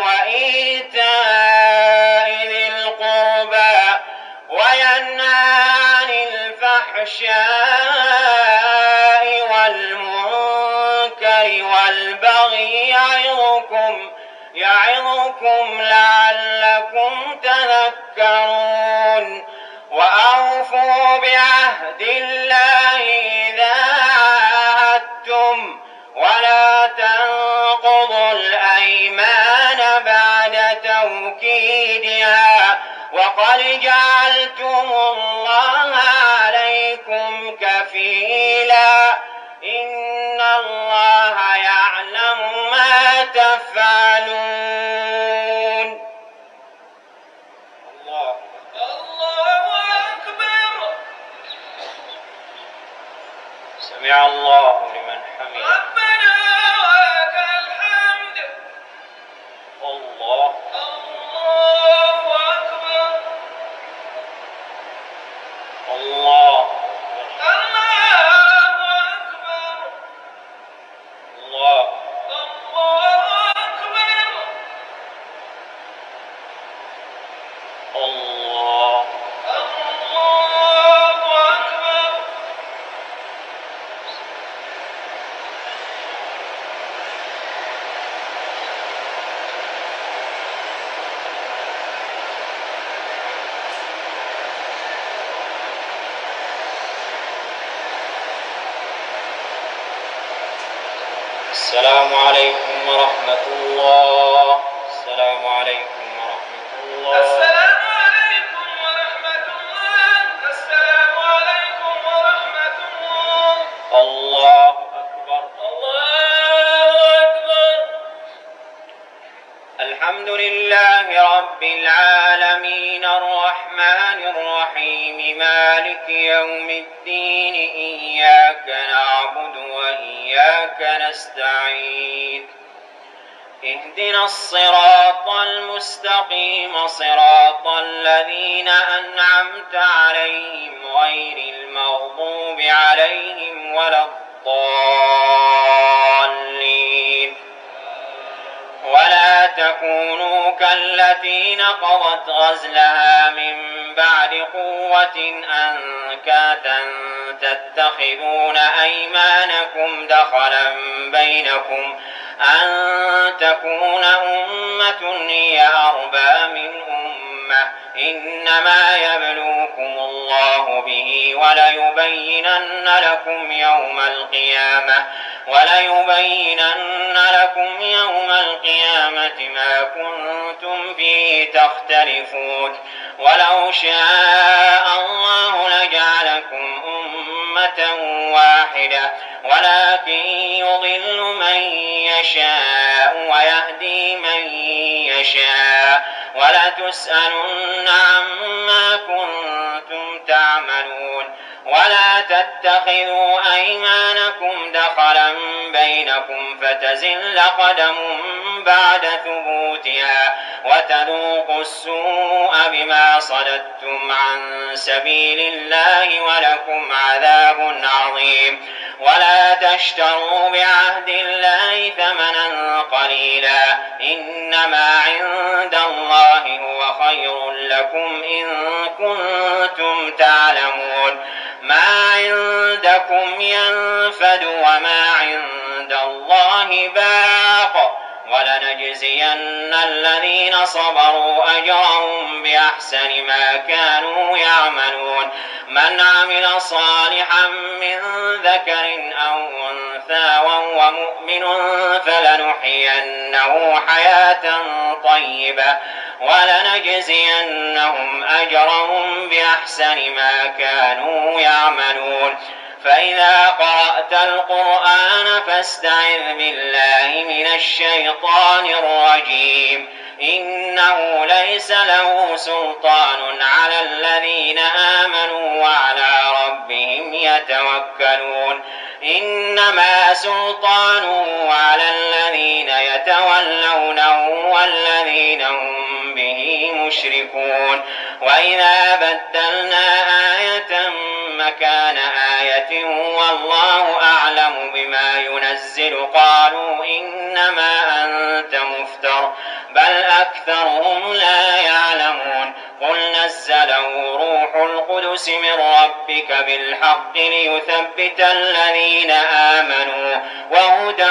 Speaker 1: وإيتاء ذي القربى وينهى عن الفحشاء والمنكر والبغي يعظكم لعلكم تذكرون وأوفوا بعهد الله إذا عاهدتم ولا تنقضوا الأيمان بعد توكيدها وقد جعلتم الله عليكم كفيلا إن الله يعلم ما تفعلون.
Speaker 2: الله أكبر.
Speaker 1: سمع الله لمن حمده.
Speaker 2: ربنا ولك الحمد.
Speaker 1: السلام عليكم ورحمة الله. السلام عليكم ورحمة الله.
Speaker 2: السلام عليكم ورحمة الله. السلام عليكم ورحمة الله.
Speaker 1: الله أكبر.
Speaker 2: الله أكبر.
Speaker 1: الحمد لله رب العالمين الرحمن الرحيم مالك يوم الدين إياك نعبد وإياك نستعين اهدنا الصراط المستقيم صراط الذين أنعمت عليهم غير المغضوب عليهم ولا الضالين ولا تكونوا كالتي نقضت غزلها من بعد قوة أنكاثا تتخذون أيمانكم دخلا بينكم أن تكون أمة هي أربى من أمة إنما يبلوكم الله به وليبينن لكم يوم القيامة ما كنتم فيه تختلفون ولو شاء الله لجعلكم أمة واحدة ولكن يضل من يشاء ويهدي من يشاء ولتسألن عما كنتم تعملون ولا تتخذوا أيمانكم دخلا بينكم فتزل قدم بعد ثبوتها وتذوقوا السوء بما صددتم عن سبيل الله ولكم عذاب عظيم ولا تشتروا بعهد الله ثمنا قليلا إنما عند الله هو خير لكم إن كنتم تعلمون ما عندكم ينفد وما عند الله باق ولنجزين الذين صبروا أجرهم بأحسن ما كانوا يعملون من عمل صالحا من ذكر أو أنثى وهو مؤمن فلنحيينه حياة طيبة ولنجزينهم أجرهم بأحسن ما كانوا يعملون فإذا قرأت القرآن فاستعذ بالله من الشيطان الرجيم إنه ليس له سلطان على الذين آمنوا وعلى ربهم يتوكلون إنما سلطانه على الذين يتولونه والذين هم به مشركون وإذا بدلنا آية مكان آية والله أعلم بما ينزل قالوا إنما أنت مفتر بل أكثرهم لا يعلمون قل نزله روح القدس من ربك بالحق ليثبت الذين آمنوا وهدى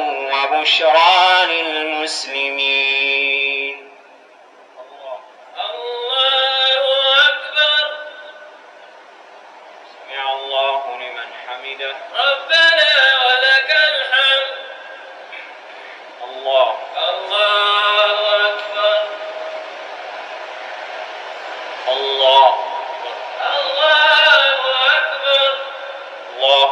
Speaker 1: وبشرى للمسلمين.
Speaker 2: الله أكبر.
Speaker 1: سمع الله لمن حمده.
Speaker 2: ربنا ولك الحمد.
Speaker 1: الله
Speaker 2: أكبر.
Speaker 1: الله
Speaker 2: أكبر.
Speaker 1: الله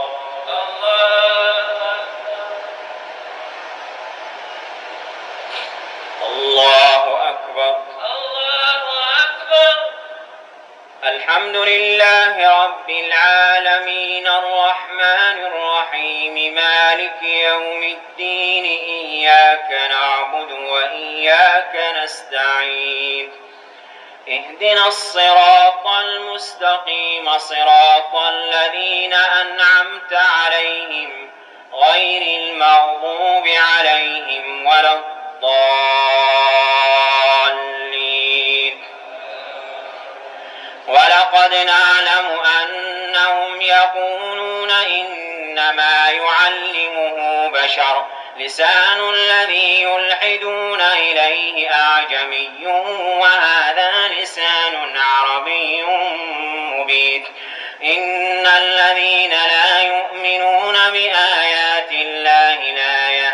Speaker 1: الله أكبر.
Speaker 2: الله أكبر.
Speaker 1: الحمد لله رب العالمين الرحمن الرحيم مالك يوم الدين إياك نعبد وإياك نستعين اهدنا الصراط المستقيم صراط الذين أنعمت عليهم غير المغضوب عليهم ولا الضالين ولقد نعلم أنهم يقولون إنما يعلمه بشر لسان الذي يلحدون إليه أعجمي وهذا لسان عربي مبين إن الذين لا يؤمنون بآيات الله لا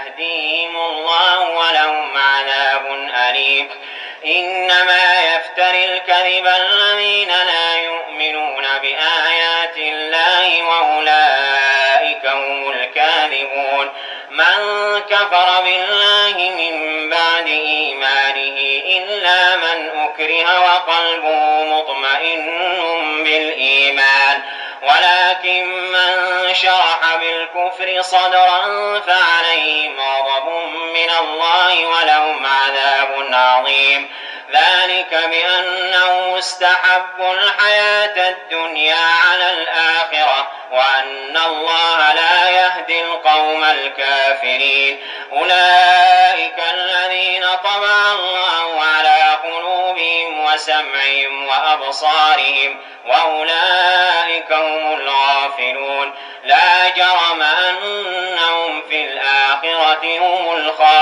Speaker 1: عليك إنما يفتري الكذب الذين لا يؤمنون بآيات الله وأولئك هم الكاذبون من كفر بالله من بعد إيمانه إلا من أكره وقلبه مطمئن بالإيمان ولكن من شرح بالكفر صدرا فعليهم غضب من الله ولهم عذاب عظيم ذلك بأنه استحبوا الحياة الدنيا على الآخرة وأن الله لا يهدي القوم الكافرين أولئك الذين طبع الله على قلوبهم وسمعهم وأبصارهم وأولئك هم الغافلون لا جرم أنهم في الآخرة هم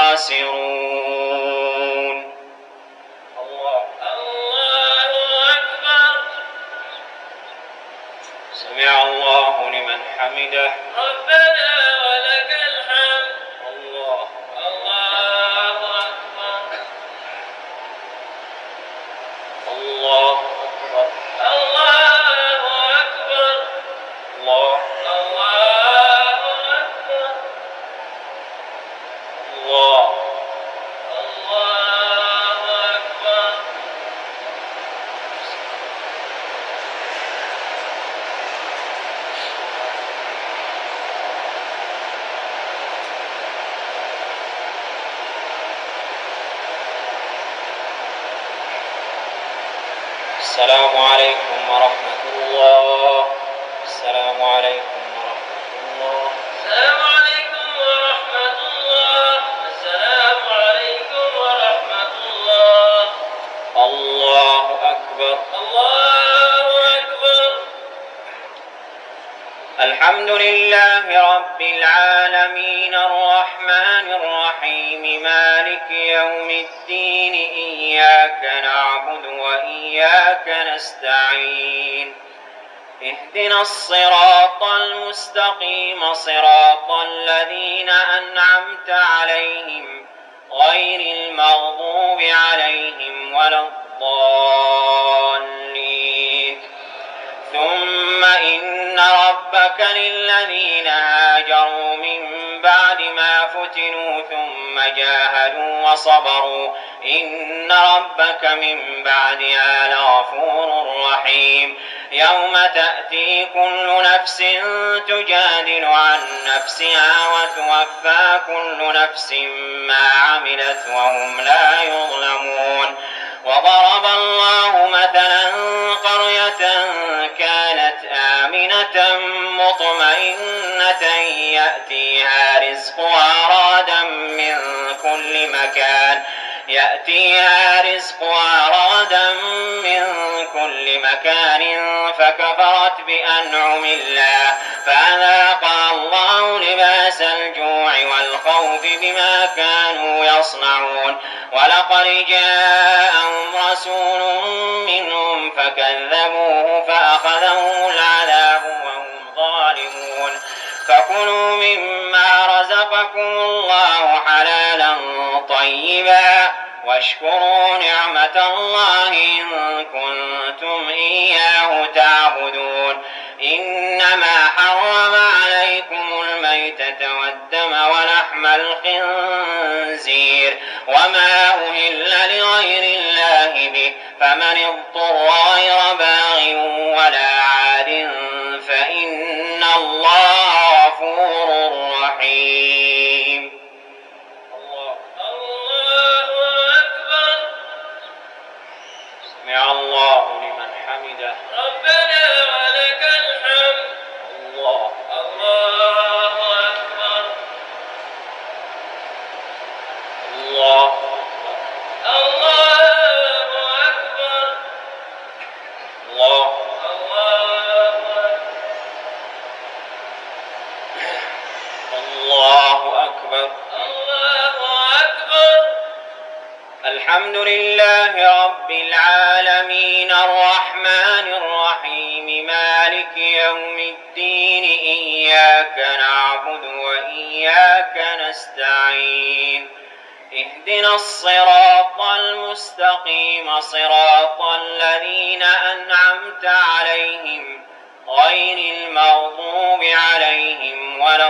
Speaker 1: الخاسرون
Speaker 2: الله أكبر.
Speaker 1: سمع الله لمن حمده
Speaker 2: ربنا ولك الحمد.
Speaker 1: الله
Speaker 2: الله أكبر.
Speaker 1: الله أكبر
Speaker 2: الله أكبر.
Speaker 1: الله
Speaker 2: الله أكبر.
Speaker 1: الله
Speaker 2: الله أكبر.
Speaker 1: السلام عليكم ورحمة الله السلام عليكم ورحمة الله
Speaker 2: السلام عليكم ورحمة الله. السلام عليكم ورحمة الله.
Speaker 1: الله أكبر
Speaker 2: الله أكبر.
Speaker 1: الحمد لله رب العالمين الرحمن الرحيم مالك يوم الدين إياك نعبد وإياك نستعين اهدنا الصراط المستقيم صراط الذين أنعمت عليهم غير المغضوب عليهم ولا الضالين ثم إن ربك للذين هاجروا من بعد ما فتنوا ثم جاهدوا وصبروا إن ربك من بعدها لغفور رحيم يوم تأتي كل نفس تجادل عن نفسها وتوفى كل نفس ما عملت وهم لا يظلمون وضرب الله مثلا قرية كانت آمنة مطمئنة يأتيها رزقها رغدا من كل مكان فكفرت بأنعم الله فأذاقها الله لباس الجوع والخوف بما كانوا يصنعون ولقد جاءهم رسول منهم فكذبوه فأخذهم العذاب وهم ظالمون فكلوا مما رزقكم الله حلالا طيبا واشكروا نعمة الله إن كنتم إياه تعبدون إنما حرم عليكم الميتة والدم ولحم الخنزير وما أهل لغير الله به فمن اضطر غير باغ ولا عاد فإن الله غفور رحيم
Speaker 2: الله أكبر.
Speaker 1: سمع الله لمن حمده
Speaker 2: ربنا ولك الحمد.
Speaker 1: الله
Speaker 2: الله أكبر.
Speaker 1: الله
Speaker 2: الله أكبر.
Speaker 1: الله الله أكبر
Speaker 2: الله أكبر.
Speaker 1: الحمد لله رب العالمين الرحمن الرحيم مالك يوم الدين إياك نعبد وإياك نستعين اهدنا الصراط المستقيم صراط الذين أنعمت عليهم غير المغضوب عليهم ولا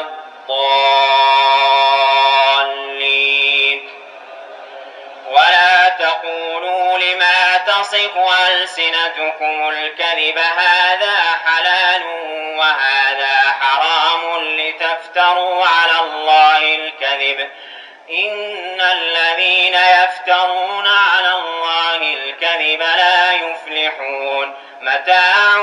Speaker 1: الضالين. ولا تقولوا لما تصف ألسنتكم الكذب هذا حلال وهذا حرام لتفتروا على الله الكذب إن الذين يفترون على الله الكذب لا يفلحون. متاع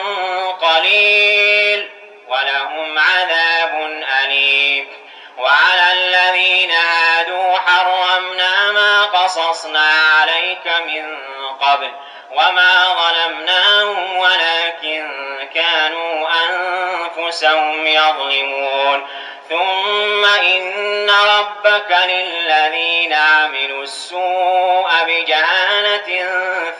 Speaker 1: قليل ولهم عذاب أليم. وعلى الذين هادوا حرمنا ما قصصنا عليك من قبل وما ظلمناهم ولكن كانوا أنفسهم يظلمون. ثم إن ربك للذين عملوا السوء بجهالة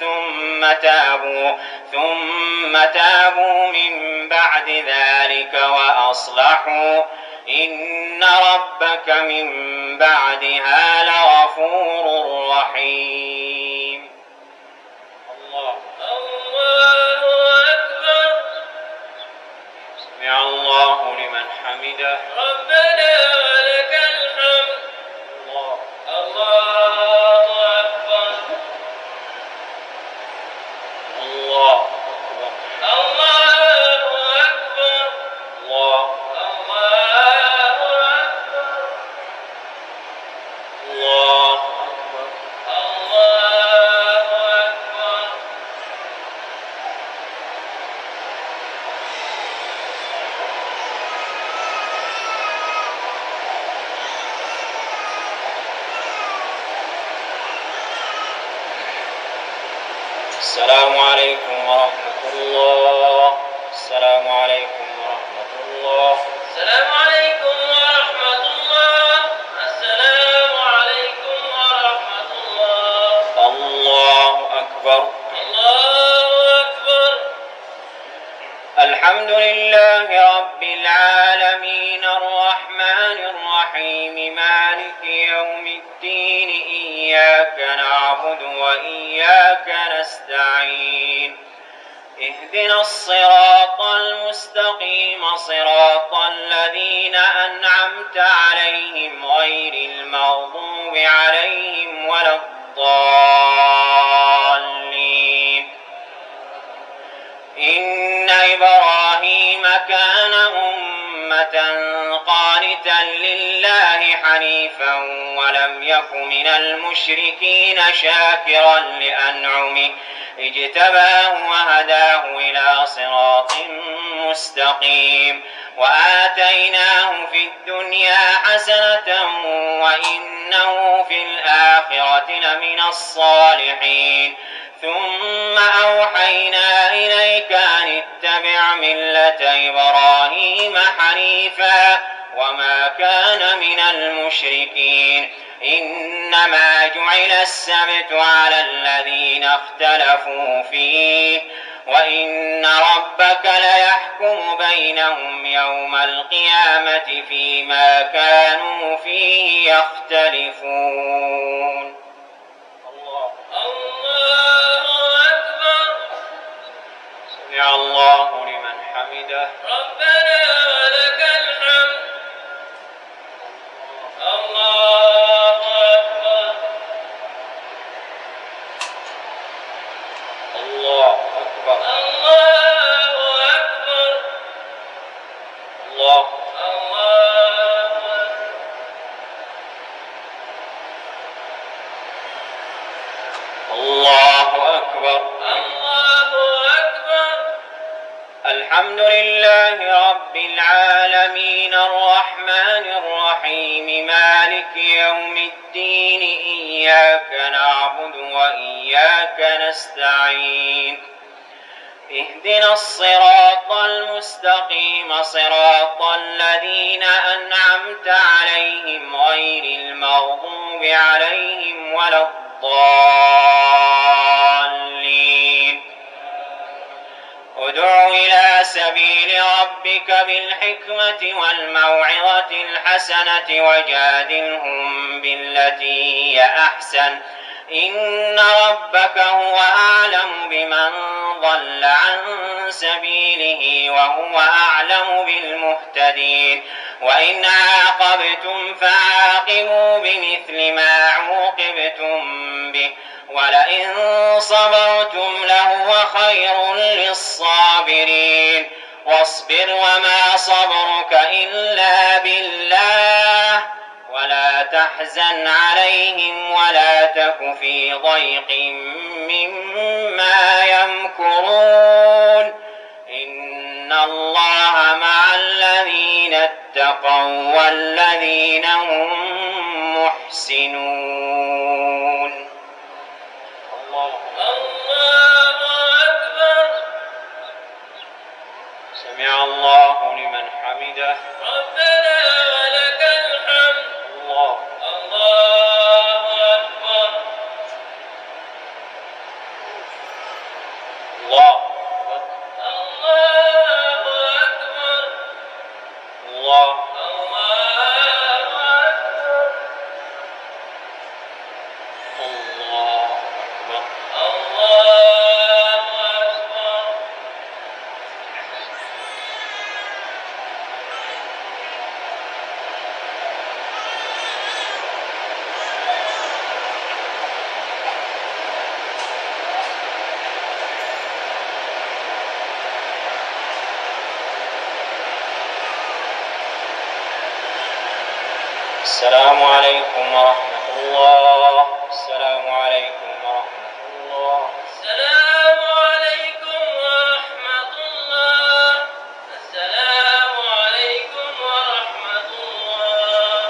Speaker 1: ثم تابوا من بعد ذلك وأصلحوا إن ربك من بعدها لغفور رحيم. الله
Speaker 2: أكبر.
Speaker 1: سمع الله لمن حمده.
Speaker 2: ربنا ولك الحمد.
Speaker 1: الله
Speaker 2: أكبر.
Speaker 1: الله أكبر.
Speaker 2: الله أكبر.
Speaker 1: الله الله أكبر. السلام عليكم ورحمة الله. السلام عليكم ورحمة الله.
Speaker 2: السلام عليكم ورحمة الله. السلام عليكم ورحمة الله.
Speaker 1: الله أكبر.
Speaker 2: الله أكبر.
Speaker 1: الحمد لله رب العالمين الرحمن الرحيم مالك يوم الدين إياك نعبد وإياك نستعين. اهدنا الصراط المستقيم صراط الذين أنعمت عليهم غير المغضوب عليهم ولا الضالين. إن إبراهيم كان أمة قانتا لله حنيفا ولم يك من المشركين شاكرا لأنعمه اجتباه وهداه إلى صراط مستقيم. وآتيناه في الدنيا حسنة وإنه في الآخرة لمن الصالحين. ثم أوحينا إليك أن اتبع ملة إبراهيم حنيفا وما كان من المشركين. إنما جعل السبت على الذين اختلفوا فيه وإن ربك ليحكم بينهم يوم القيامة فيما كانوا فيه يختلفون. الله
Speaker 2: أكبر.
Speaker 1: سمع الله لمن حمده.
Speaker 2: ربنا ولك الحمد. الله أكبر.
Speaker 1: الله أكبر.
Speaker 2: الله أكبر.
Speaker 1: الله الله أكبر.
Speaker 2: الله أكبر.
Speaker 1: الحمد لله رب العالمين الرحمن الرحيم مالك يوم الدين إياك نعبد وإياك نستعين. اهدنا الصراط المستقيم صراط الذين أنعمت عليهم غير المغضوب عليهم ولا الضالين. ادع إلى سبيل ربك بالحكمة والموعظة الحسنة وجادلهم بالتي هي أحسن إن ربك هو أعلم بمن ضل عن سبيله وهو أعلم بالمهتدين وإن عاقبتم فعاقبوا بمثل ما عوقبتم به ولئن صبرتم لهو خير للصابرين واصبر وما صبرك إلا بالله ولا تحزن عليهم ولا تك في ضيق مما يمكرون إن الله مع الذين اتقوا والذين هم محسنون. الله
Speaker 2: أكبر.
Speaker 1: سمع الله لمن حمده.
Speaker 2: ربنا ولك الحمد.
Speaker 1: الله
Speaker 2: أكبر.
Speaker 1: الله
Speaker 2: أكبر.
Speaker 1: الله
Speaker 2: أكبر.
Speaker 1: الله أكبر.
Speaker 2: أكبر.
Speaker 1: السلام عليكم ورحمة الله. السلام عليكم ورحمة الله.
Speaker 2: السلام عليكم ورحمة الله. السلام عليكم ورحمة الله.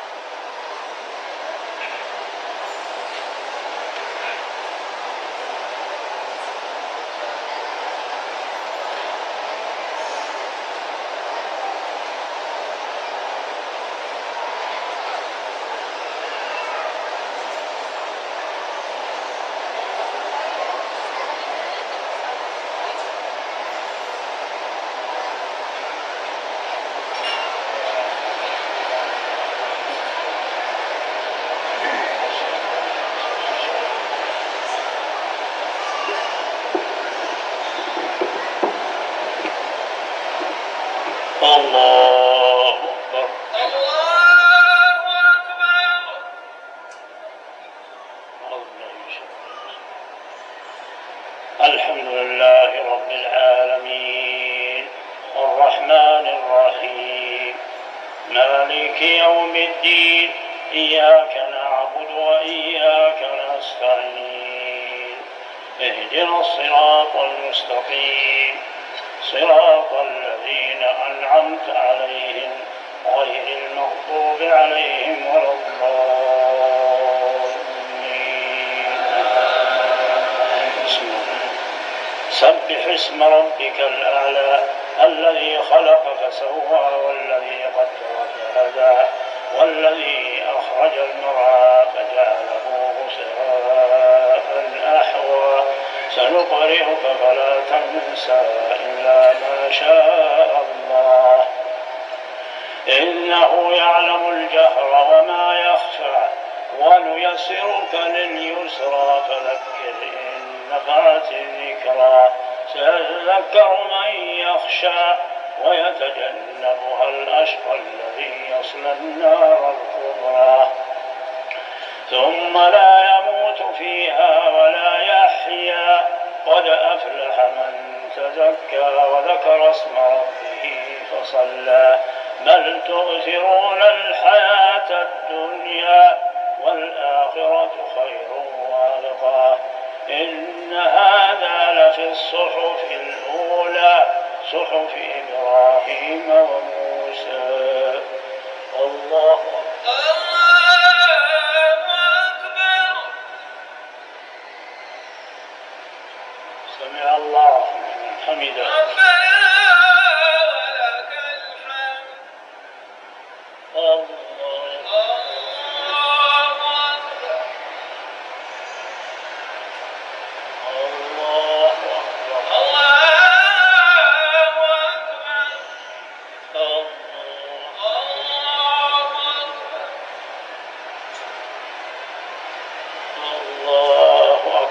Speaker 1: الله أكبر. الحمد لله رب العالمين الرحمن الرحيم مالك يوم الدين إياك نعبد وإياك نستعين اهدنا الصراط المستقيم صراط الذين أنعمت عليهم غير المغضوب عليهم ولا الضالين. سبح اسم ربك الأعلى الذي خلق فسوى والذي قدر فهدى والذي أخرج المرعى فجعله غثاء أحوى سنقرئك فلا تنسى إلا ما شاء الله إنه يعلم الجهر وما يخفى ونيسرك لليسرى فذكر إن نفعت الذكرى سيذكر من يخشى ويتجنبها الأشقى الذي يصلى النار الكبرى ثم لا يموت فيها ولا يحيا قد أفلح من تزكى وذكر اسم ربه فصلى بل تؤثرون الحياة الدنيا والآخرة خير وأبقى إن هذا لفي الصحف الأولى صحف إبراهيم وموسى. الله
Speaker 2: أكبر.
Speaker 1: سمع الله لمن حمده.
Speaker 2: ربنا ولك الحمد.
Speaker 1: الله
Speaker 2: أكبر.
Speaker 1: الله أكبر.
Speaker 2: أكبر.
Speaker 1: الله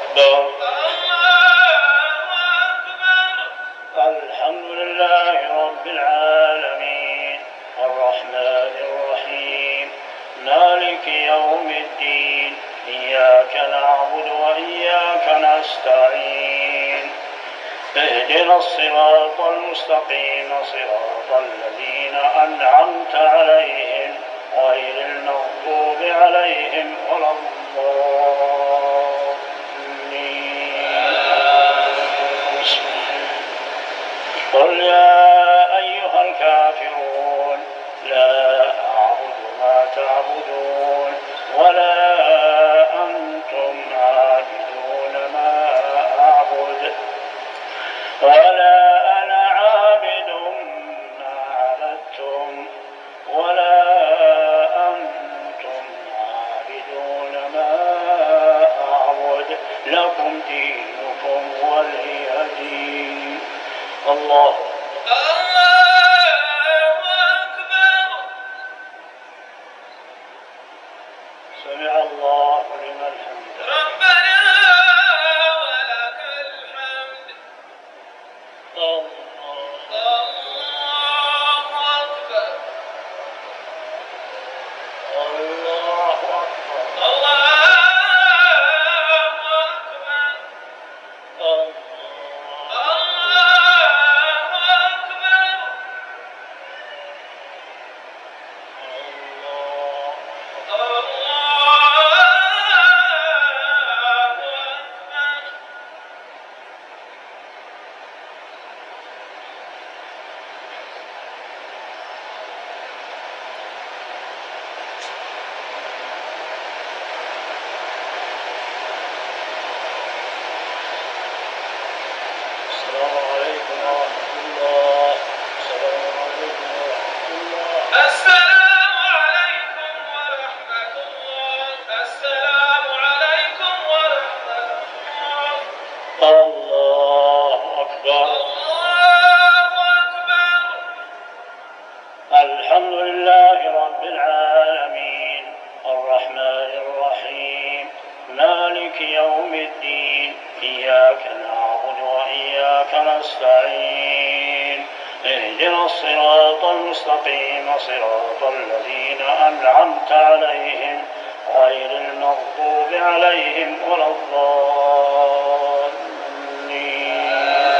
Speaker 1: أكبر.
Speaker 2: الله أكبر.
Speaker 1: الحمد لله رب العالمين الرحمن الرحيم مالك يوم الدين إياك نعبد وإياك نستعين اهدنا الصراط المستقيم صراط الذين أنعمت عليهم غير المغضوب عليهم ولا الضالين. قل يا أيها الكافرون لا أعبد ما تعبدون ولا أنتم عابدون ما أعبد ولا أنا عابد ما عبدتم ولا أنتم عابدون ما أعبد لكم دينكم ولي دين. الله
Speaker 2: أكبر.
Speaker 1: سمع الله لمن حمده.
Speaker 2: ربنا ولك الحمد. الله أكبر.
Speaker 1: الله أكبر.
Speaker 2: الله أكبر.
Speaker 1: السلام عليكم ورحمة الله. السلام عليكم ورحمة الله.
Speaker 2: السلام عليكم ورحمة الله. السلام عليكم ورحمة الله.
Speaker 1: الله أكبر.
Speaker 2: الله أكبر.
Speaker 1: الحمد لله رب العالمين الرحمن الرحيم مالك يوم الدين إياك نعبد وإياك نستعين اهدنا الصراط المستقيم صراط الذين أنعمت عليهم غير المغضوب عليهم ولا الضالين.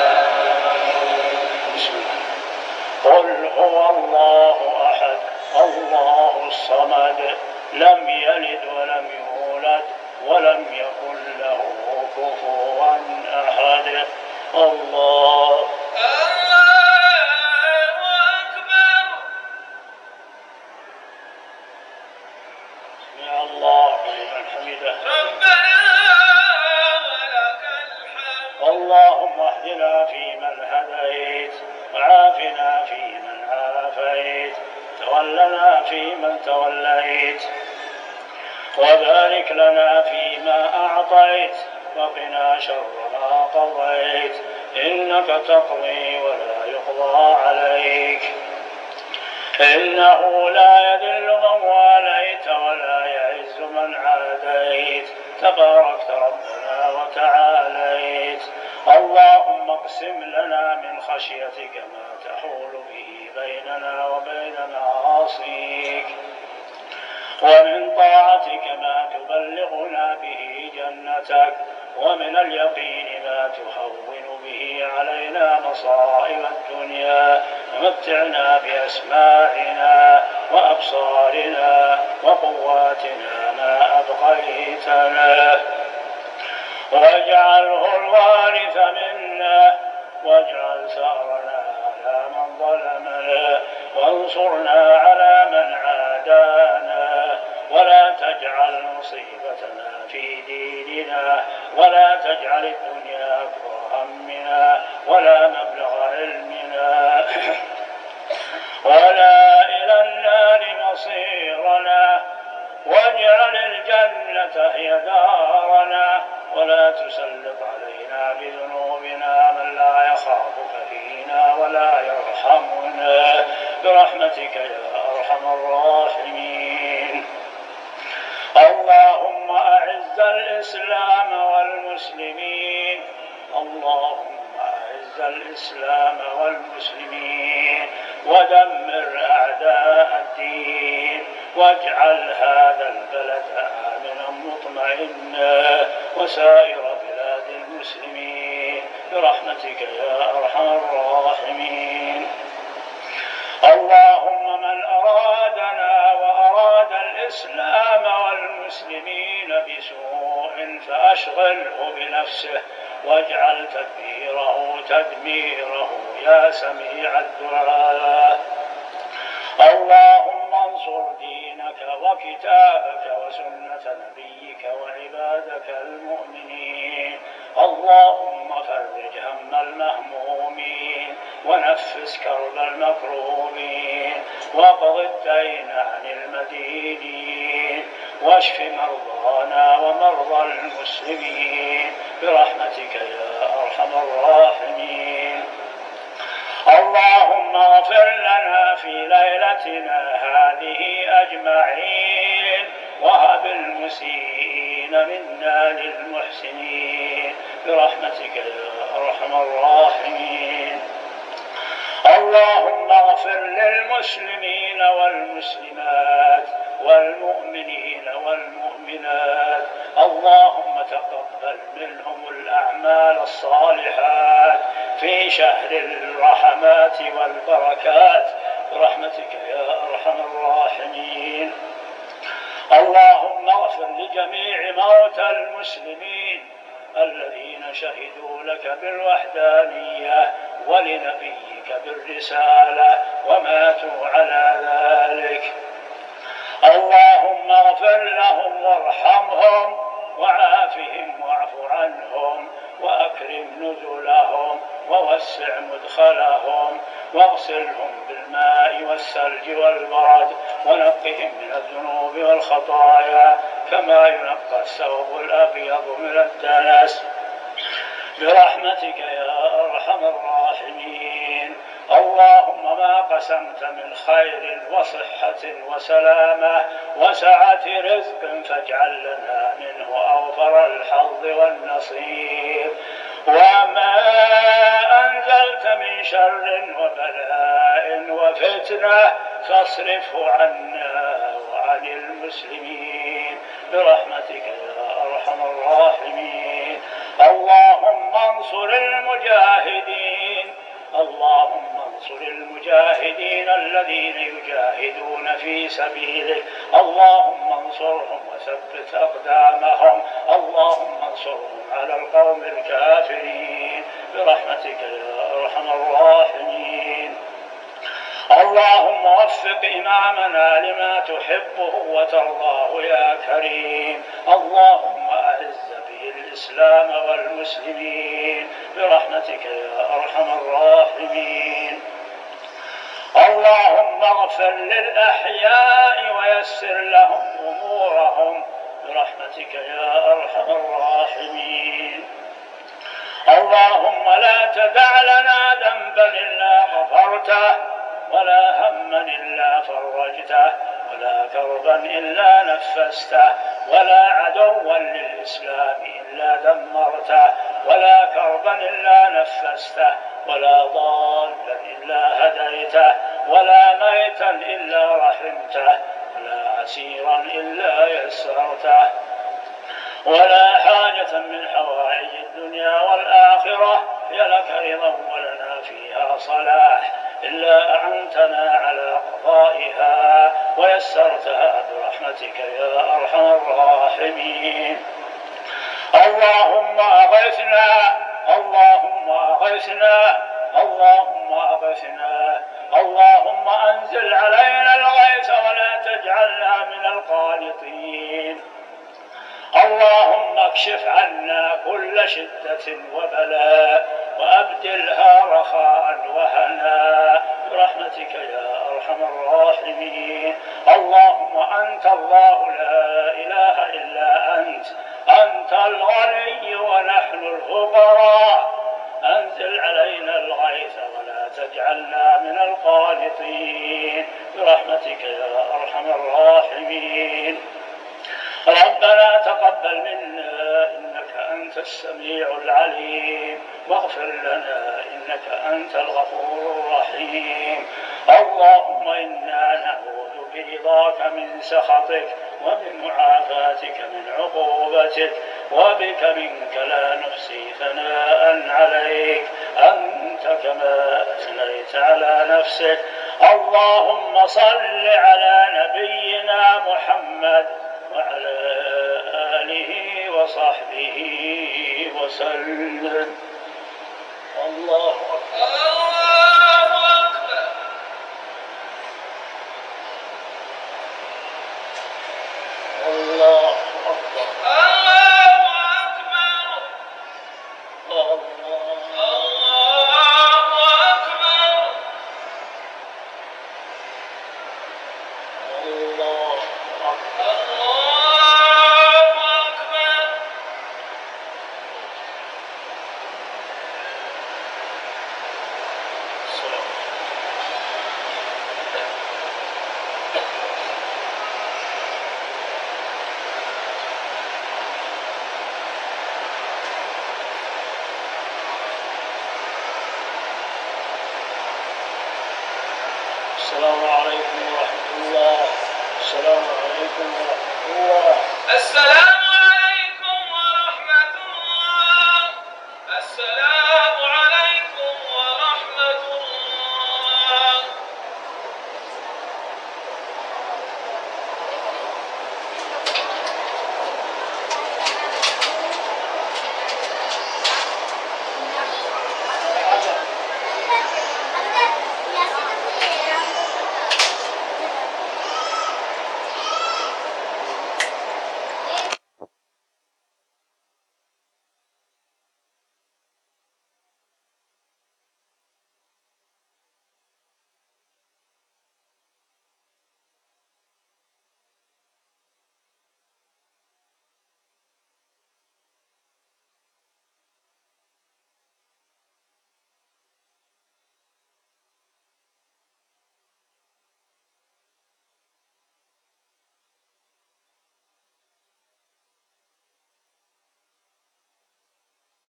Speaker 1: بسم الله. قل هو الله أحد الله الصمد لم يلد ولم يولد ولم يكن له كفوا أحد. الله
Speaker 2: أكبر.
Speaker 1: سمع الله لمن حمده.
Speaker 2: ربنا ولك الحمد.
Speaker 1: اللهم اهدنا فيمن هديت وعافنا فيمن عافيت تولنا فيمن توليت وبارك لنا فيما أعطيت وقنا شر ما قضيت إنك تقضي ولا يقضى عليك إنه لا يذل من واليت ولا يعز من عاديت تباركت ربنا وتعاليت. اللهم اقسم لنا من خشيتك ما تحول به بيننا وبين معاصيك ومن طاعتك ما تبلغنا به جنتك ومن اليقين ما تهون به علينا مصائب الدنيا ومتعنا بأسماعنا وأبصارنا وقواتنا ما أبقيتنا واجعله الوارث منا واجعل ثأرنا على من ظلمنا وانصرنا على من عادانا ولا تجعل مصيبتنا في ديننا ولا تجعل الدنيا أكبر همنا ولا مبلغ علمنا ولا إلى النار مصيرنا واجعل الجنة هي دارنا ولا تسلط علينا بذنوبنا من لا يخافك فينا ولا يرحمنا برحمتك يا أرحم الراحمين. اللهم أعز الإسلام والمسلمين. اللهم أعز الإسلام والمسلمين ودمر أعداء الدين، واجعل هذا البلد آمنا مطمئنا وسائر بلاد المسلمين برحمتك يا أرحم الراحمين. اللهم من أرادنا وأراد الإسلام والمسلمين بسوء فأشغله بنفسه واجعل تدبيره تدميره يا سميع الدعاء. اللهم انصر دينك وكتابك وسنة نبيك وعبادك المؤمنين. اللهم فرج هم المهمومين ونفس كرب المكروبين واقض الدين عن المدينين واشف مرضانا ومرضى المسلمين برحمتك يا أرحم الراحمين. اللهم اغفر لنا في ليلتنا هذه أجمعين وهب المسيئين منا للمحسنين برحمتك يا أرحم الراحمين. اللهم اغفر للمسلمين والمسلمات والمؤمنين والمؤمنات. اللهم تقبل منهم الأعمال الصالحات في شهر الرحمات والبركات برحمتك يا أرحم الراحمين. اللهم اغفر لجميع موتى المسلمين الذين شهدوا لك بالوحدانية ولنبيك بالرسالة وماتوا على ذلك. اللهم اغفر لهم وارحمهم وعافهم واعف عنهم وأكرم نزلهم ووسع مدخلهم واغسلهم بالماء والثلج والبرد ونقهم من الذنوب والخطايا كما ينقى الثوب الأبيض من الدنس برحمتك يا أرحم الراحمين. اللهم ما قسمت من خير وصحة وسلامة وسعة رزق فاجعل لنا منه أوفر الحظ والنصيب، وما أنزلت من شر وبلاء وفتنة فاصرفه عنا وعن المسلمين برحمتك يا أرحم الراحمين. اللهم انصر المجاهدين. اللهم انصر المجاهدين الذين يجاهدون في سبيلك. اللهم انصرهم وثبت أقدامهم. اللهم انصرهم على القوم الكافرين برحمتك يا أرحم الراحمين. اللهم وفق إمامنا لما تحبه وترضاه يا كريم. اللهم أعز به الإسلام والمسلمين برحمتك يا أرحم الراحمين. اللهم اغفر للأحياء ويسر لهم أمورهم برحمتك يا أرحم الراحمين. اللهم لا تدع لنا ذنبا إلا غفرته ولا هما إلا فرجته ولا كربا إلا نفسته ولا عدوا للإسلام إلا دمرته ولا كربا إلا نفسته ولا ضالا إلا هديته ولا ميتا إلا رحمته ولا عسيرا إلا يسرته ولا حاجة من حوائج الدنيا والآخرة هي لك رضا ولنا فيها صلاح إلا أعنتنا على قضائها ويسرتها برحمتك يا أرحم الراحمين. اللهم أغثنا. اللهم أغثنا. اللهم أغثنا. اللهم أنزل علينا الغيث ولا تجعلنا من القانطين. اللهم اكشف عنا كل شدة وبلاء وأبدلها رخاء وهناء برحمتك يا أرحم الراحمين. اللهم أنت الله لا إله إلا أنت. أنت الغني ونحن الفقراء. أنزل علينا الغيث ولا تجعلنا من القانطين برحمتك يا أرحم الراحمين. ربنا تقبل منا إنك أنت السميع العليم، واغفر لنا إنك أنت الغفور الرحيم. اللهم إنا نعوذ برضاك من سخطك وبمعافاتك من عقوبتك، وبك منك لا نحصي ثناء عليك أنت كما أثنيت على نفسك. اللهم صل على نبينا محمد وعلى آله وصحبه وسلم. الله أكبر.
Speaker 2: الله أكبر.
Speaker 1: الله أكبر.
Speaker 2: الله أكبر.
Speaker 1: الله
Speaker 2: أكبر.
Speaker 1: الله أكبر.
Speaker 2: الله أكبر.
Speaker 1: السلام عليكم ورحمة الله. السلام عليكم ورحمة الله.
Speaker 2: السلام